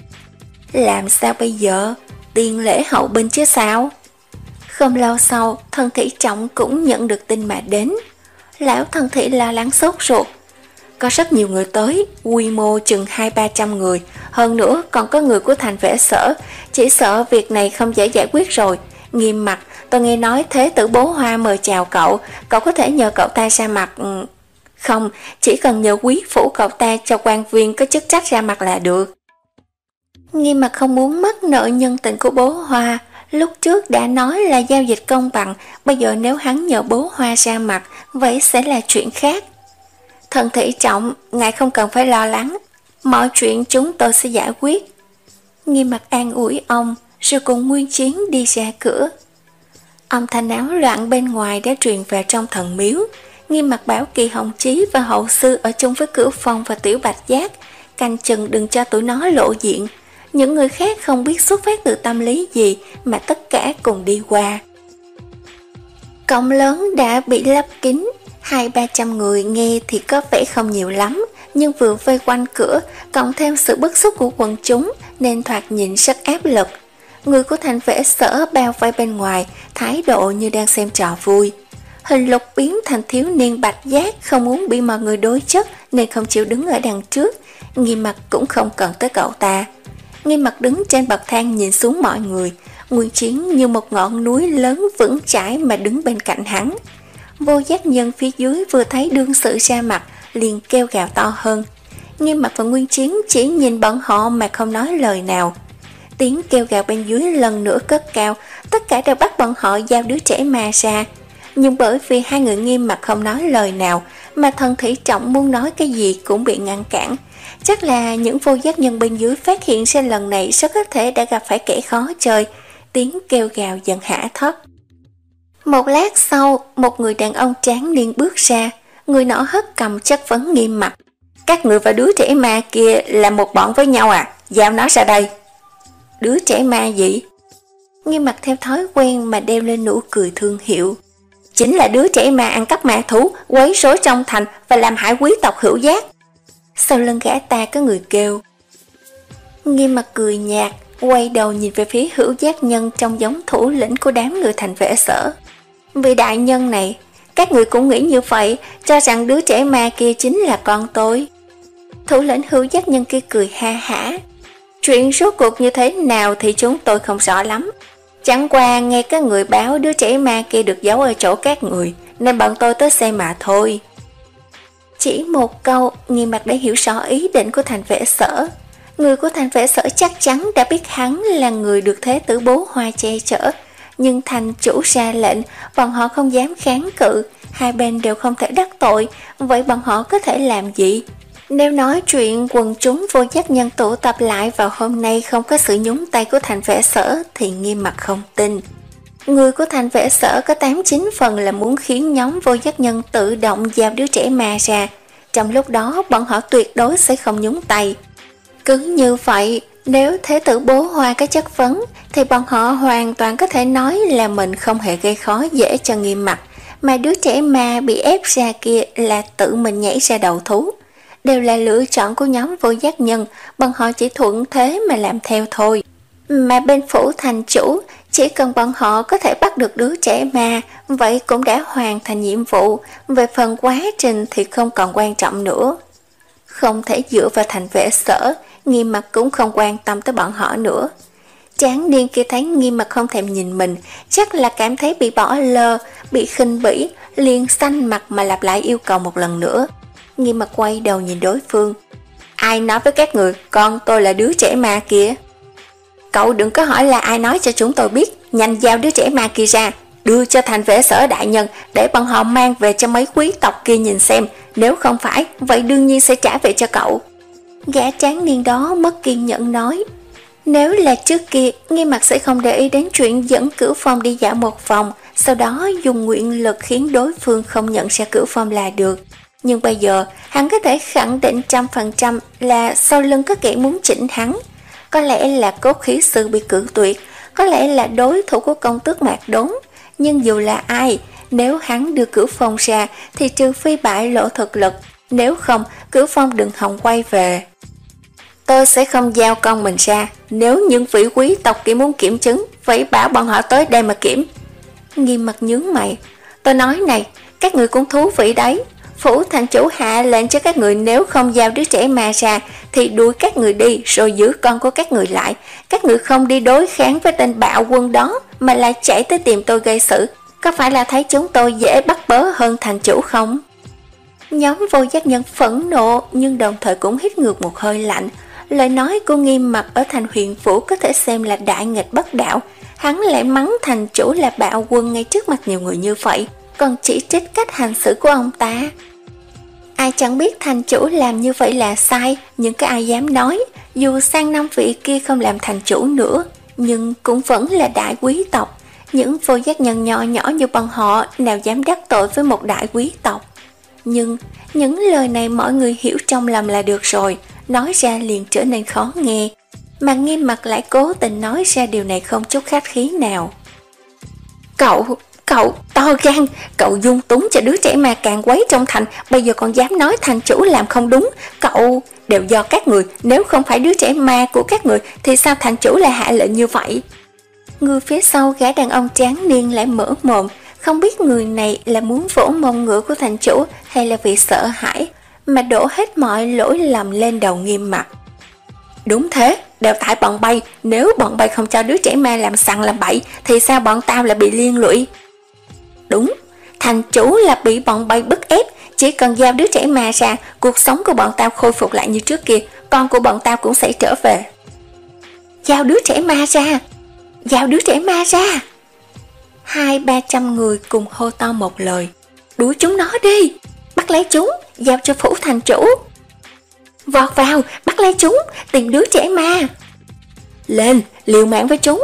Làm sao bây giờ? Tiền lễ hậu binh chứ sao? Không lâu sau, Thần Thị Trọng cũng nhận được tin mà đến. Lão Thần Thị lo lắng sốt ruột. Có rất nhiều người tới, quy mô chừng hai ba trăm người. Hơn nữa còn có người của thành vệ sở. Chỉ sợ việc này không dễ giải quyết rồi. Nghiêm mặt, tôi nghe nói Thế tử Bố Hoa mời chào cậu. Cậu có thể nhờ cậu ta ra mặt... Không, chỉ cần nhờ quý phủ cậu ta cho quan viên có chức trách ra mặt là được. Nghiêm mặt không muốn mất nợ nhân tình của Bố Hoa. Lúc trước đã nói là giao dịch công bằng. Bây giờ nếu hắn nhờ Bố Hoa ra mặt, vậy sẽ là chuyện khác. Thần Thị Trọng, ngài không cần phải lo lắng. Mọi chuyện chúng tôi sẽ giải quyết. Nghiêm mặt an ủi ông, rồi cùng Nguyên Chiến đi ra cửa. Âm thanh áo loạn bên ngoài đã truyền vào trong thần miếu. Nghiêm mặt bảo Kỳ Hồng Chí và Hậu Sư ở chung với Cửu Phong và Tiểu Bạch Giác, canh chừng đừng cho tụi nó lộ diện. Những người khác không biết xuất phát từ tâm lý gì mà tất cả cùng đi qua. Cổng lớn đã bị lấp kín. Hai ba trăm người nghe thì có vẻ không nhiều lắm, nhưng vừa vây quanh cửa, cộng thêm sự bức xúc của quần chúng nên thoạt nhìn rất áp lực. Người của thành vệ sở bao vây bên ngoài, thái độ như đang xem trò vui. Hình Lục biến thành thiếu niên Bạch Giác, không muốn bị mọi người đối chất nên không chịu đứng ở đằng trước. Nghiêm mặt cũng không cần tới cậu ta. Nghiêm mặt đứng trên bậc thang nhìn xuống mọi người. Nguyên Chiến như một ngọn núi lớn vững chãi mà đứng bên cạnh hắn. Vô giác nhân phía dưới vừa thấy đương sự ra mặt liền kêu gào to hơn. Nghiêm mặt và Nguyên Chiến chỉ nhìn bọn họ mà không nói lời nào. Tiếng kêu gào bên dưới lần nữa cất cao, tất cả đều bắt bọn họ giao đứa trẻ ma ra. Nhưng bởi vì hai người Nghiêm mặt không nói lời nào, mà Thần Thị Trọng muốn nói cái gì cũng bị ngăn cản. Chắc là những vô giác nhân bên dưới phát hiện ra lần này rất có thể đã gặp phải kẻ khó chơi. Tiếng kêu gào dần hạ thấp. Một lát sau, một người đàn ông tráng niên bước ra. Người nọ hất cầm chất vấn nghiêm mặt. Các người và đứa trẻ ma kia là một bọn với nhau à? Giao nó ra đây. Đứa trẻ ma gì? Nghiêm mặt theo thói quen mà đeo lên nụ cười thương hiệu. Chính là đứa trẻ ma ăn cắp ma thú, quấy rối trong thành và làm hại quý tộc Hữu Giác. Sau lưng gã ta có người kêu. Nghiêm mặt cười nhạt, quay đầu nhìn về phía Hữu Giác nhân trong giống thủ lĩnh của đám người thành vệ sở. Vị đại nhân này, các người cũng nghĩ như vậy, cho rằng đứa trẻ ma kia chính là con tôi. Thủ lĩnh Hữu Giác nhân kia cười ha hả. Chuyện rốt cuộc như thế nào thì chúng tôi không rõ lắm. Chẳng qua nghe các người báo đứa trẻ ma kia được giấu ở chỗ các người, nên bọn tôi tới xem mà thôi. Chỉ một câu, Nghiêm mặt đã hiểu rõ ý định của thành vệ sở. Người của thành vệ sở chắc chắn đã biết hắn là người được thế tử Bố Hoa che chở. Nhưng thành chủ ra lệnh, bọn họ không dám kháng cự, hai bên đều không thể đắc tội, vậy bọn họ có thể làm gì? Nếu nói chuyện quần chúng vô giác nhân tụ tập lại vào hôm nay không có sự nhúng tay của thành vệ sở thì Nghiêm mặt không tin. Người của thành vệ sở có tám chín phần là muốn khiến nhóm vô giác nhân tự động giao đứa trẻ ma ra. Trong lúc đó bọn họ tuyệt đối sẽ không nhúng tay. Cứ như vậy, nếu thế tử Bố Hoa có chất vấn thì bọn họ hoàn toàn có thể nói là mình không hề gây khó dễ cho Nghiêm mặt, mà đứa trẻ ma bị ép ra kia là tự mình nhảy ra đầu thú. Đều là lựa chọn của nhóm vô giác nhân, bọn họ chỉ thuận thế mà làm theo thôi. Mà bên phủ thành chủ, chỉ cần bọn họ có thể bắt được đứa trẻ ma, vậy cũng đã hoàn thành nhiệm vụ, về phần quá trình thì không còn quan trọng nữa. Không thể dựa vào thành vệ sở, Nghiêm mặt cũng không quan tâm tới bọn họ nữa. Tráng niên kia thấy Nghiêm mặt không thèm nhìn mình, chắc là cảm thấy bị bỏ lơ, bị khinh bỉ, liền xanh mặt mà lặp lại yêu cầu một lần nữa. Nghiêm mặt quay đầu nhìn đối phương. Ai nói với các người con tôi là đứa trẻ ma kia? Cậu đừng có hỏi là ai nói cho chúng tôi biết, nhanh giao đứa trẻ ma kia ra, đưa cho thành vệ sở đại nhân để bọn họ mang về cho mấy quý tộc kia nhìn xem, nếu không phải vậy đương nhiên sẽ trả về cho cậu. Gã tráng niên đó mất kiên nhẫn nói. Nếu là trước kia, Nghiêm mặt sẽ không để ý đến chuyện dẫn Cửu Phong đi dạo một vòng, sau đó dùng nguyện lực khiến đối phương không nhận ra Cửu Phong là được. Nhưng bây giờ, hắn có thể khẳng định trăm phần trăm là sau lưng có kẻ muốn chỉnh hắn. Có lẽ là cốt khí sư bị cử tuyệt, có lẽ là đối thủ của công tước Mạc Đốn. Nhưng dù là ai, nếu hắn đưa Cửu Phong ra thì trừ phi bại lộ thực lực, nếu không Cửu Phong đừng hòng quay về. Tôi sẽ không giao con mình ra, nếu những vị quý tộc kia muốn kiểm chứng, vậy bảo bọn họ tới đây mà kiểm. Nghiêm mặt nhướng mày. Tôi nói này, các người cũng thú vị đấy. Phủ thành chủ hạ lệnh cho các người nếu không giao đứa trẻ ma ra thì đuổi các người đi rồi giữ con của các người lại. Các người không đi đối kháng với tên bạo quân đó mà lại chạy tới tìm tôi gây sự. Có phải là thấy chúng tôi dễ bắt bớ hơn thành chủ không? Nhóm vô giác nhân phẫn nộ nhưng đồng thời cũng hít ngược một hơi lạnh. Lời nói của Nghiêm mặt ở thành Huyền Phủ có thể xem là đại nghịch bất đạo. Hắn lại mắng thành chủ là bạo quân ngay trước mặt nhiều người như vậy, còn chỉ trích cách hành xử của ông ta. Ai chẳng biết thành chủ làm như vậy là sai, nhưng có ai dám nói, dù sang năm vị kia không làm thành chủ nữa, nhưng cũng vẫn là đại quý tộc. Những vô giác nhân nhỏ nhỏ như bọn họ nào dám đắc tội với một đại quý tộc. Nhưng những lời này mọi người hiểu trong lòng là được rồi, nói ra liền trở nên khó nghe. Mà Nghiêm mặt lại cố tình nói ra điều này không chút khách khí nào. Cậu, cậu, to gan, cậu dung túng cho đứa trẻ ma càng quấy trong thành, bây giờ còn dám nói thành chủ làm không đúng. Cậu, đều do các người, nếu không phải đứa trẻ ma của các người thì sao thành chủ lại hạ lệnh như vậy? Người phía sau gã đàn ông tráng niên lại mở mồm, không biết người này là muốn vỗ mông ngựa của thành chủ hay là vì sợ hãi, mà đổ hết mọi lỗi lầm lên đầu Nghiêm mặt. Đúng thế, đều tại bọn bay, nếu bọn bay không cho đứa trẻ ma làm sằng làm bậy thì sao bọn tao lại bị liên lụy? Đúng, thành chủ là bị bọn bay bức ép, chỉ cần giao đứa trẻ ma ra, cuộc sống của bọn tao khôi phục lại như trước kia, con của bọn tao cũng sẽ trở về. Giao đứa trẻ ma ra, giao đứa trẻ ma ra. Hai ba trăm người cùng hô to một lời. Đuổi chúng nó đi, bắt lấy chúng, giao cho phủ thành chủ. Vọt vào, bắt lấy chúng, tìm đứa trẻ ma. Lên, liều mạng với chúng.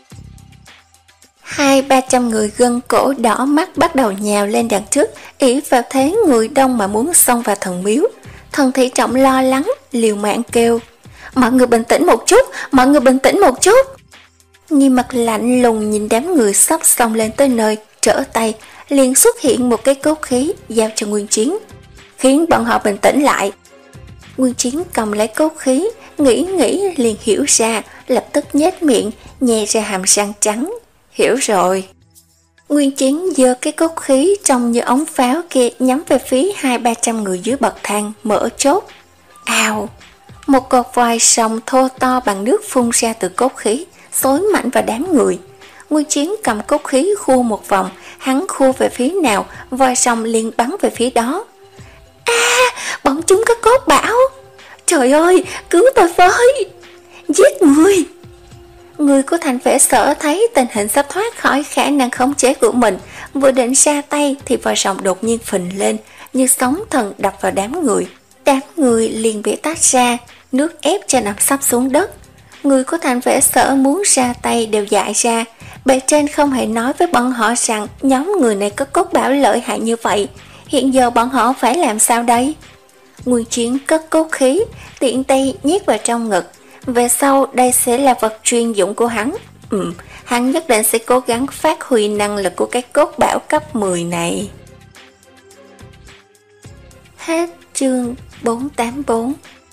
Hai ba trăm người gân cổ đỏ mắt bắt đầu nhào lên đằng trước, ỷ vào thế người đông mà muốn xông vào thần miếu. Thần thị trọng lo lắng, liều mạng kêu: mọi người bình tĩnh một chút, mọi người bình tĩnh một chút. Nghiêm mặt lạnh lùng nhìn đám người sắp xông lên tới nơi, trở tay, liền xuất hiện một cái cốt khí giao cho Nguyên Chiến, khiến bọn họ bình tĩnh lại. Nguyên Chiến cầm lấy cốt khí, nghĩ nghĩ liền hiểu ra, lập tức nhếch miệng, nhè ra hàm răng trắng. Hiểu rồi. Nguyên Chiến giơ cái cốt khí trông như ống pháo kia nhắm về phía hai ba trăm người dưới bậc thang, mở chốt. Ào! Một cột vòi sòng thô to bằng nước phun ra từ cốt khí, xối mạnh vào đám người. Nguyên Chiến cầm cốt khí khu một vòng, hắn khu về phía nào, vòi sòng liền bắn về phía đó. A, à, bọn chúng có cốt bão. Trời ơi, cứu tôi với! Giết người! Người của thành vệ sở thấy tình hình sắp thoát khỏi khả năng khống chế của mình, vừa định ra tay thì vòi rồng đột nhiên phình lên, như sóng thần đập vào đám người. Đám người liền bị tách ra, nước ép cho nằm sắp xuống đất. Người của thành vệ sở muốn ra tay đều dại ra. Bề trên không hề nói với bọn họ rằng nhóm người này có cốt bão lợi hại như vậy. Hiện giờ bọn họ phải làm sao đây? Nguyên Chiến cất cốt khí, tiện tay nhét vào trong ngực. Về sau đây sẽ là vật chuyên dụng của hắn. Ừ, hắn nhất định sẽ cố gắng phát huy năng lực của cái cốt bão cấp mười này. Hết chương bốn tám bốn.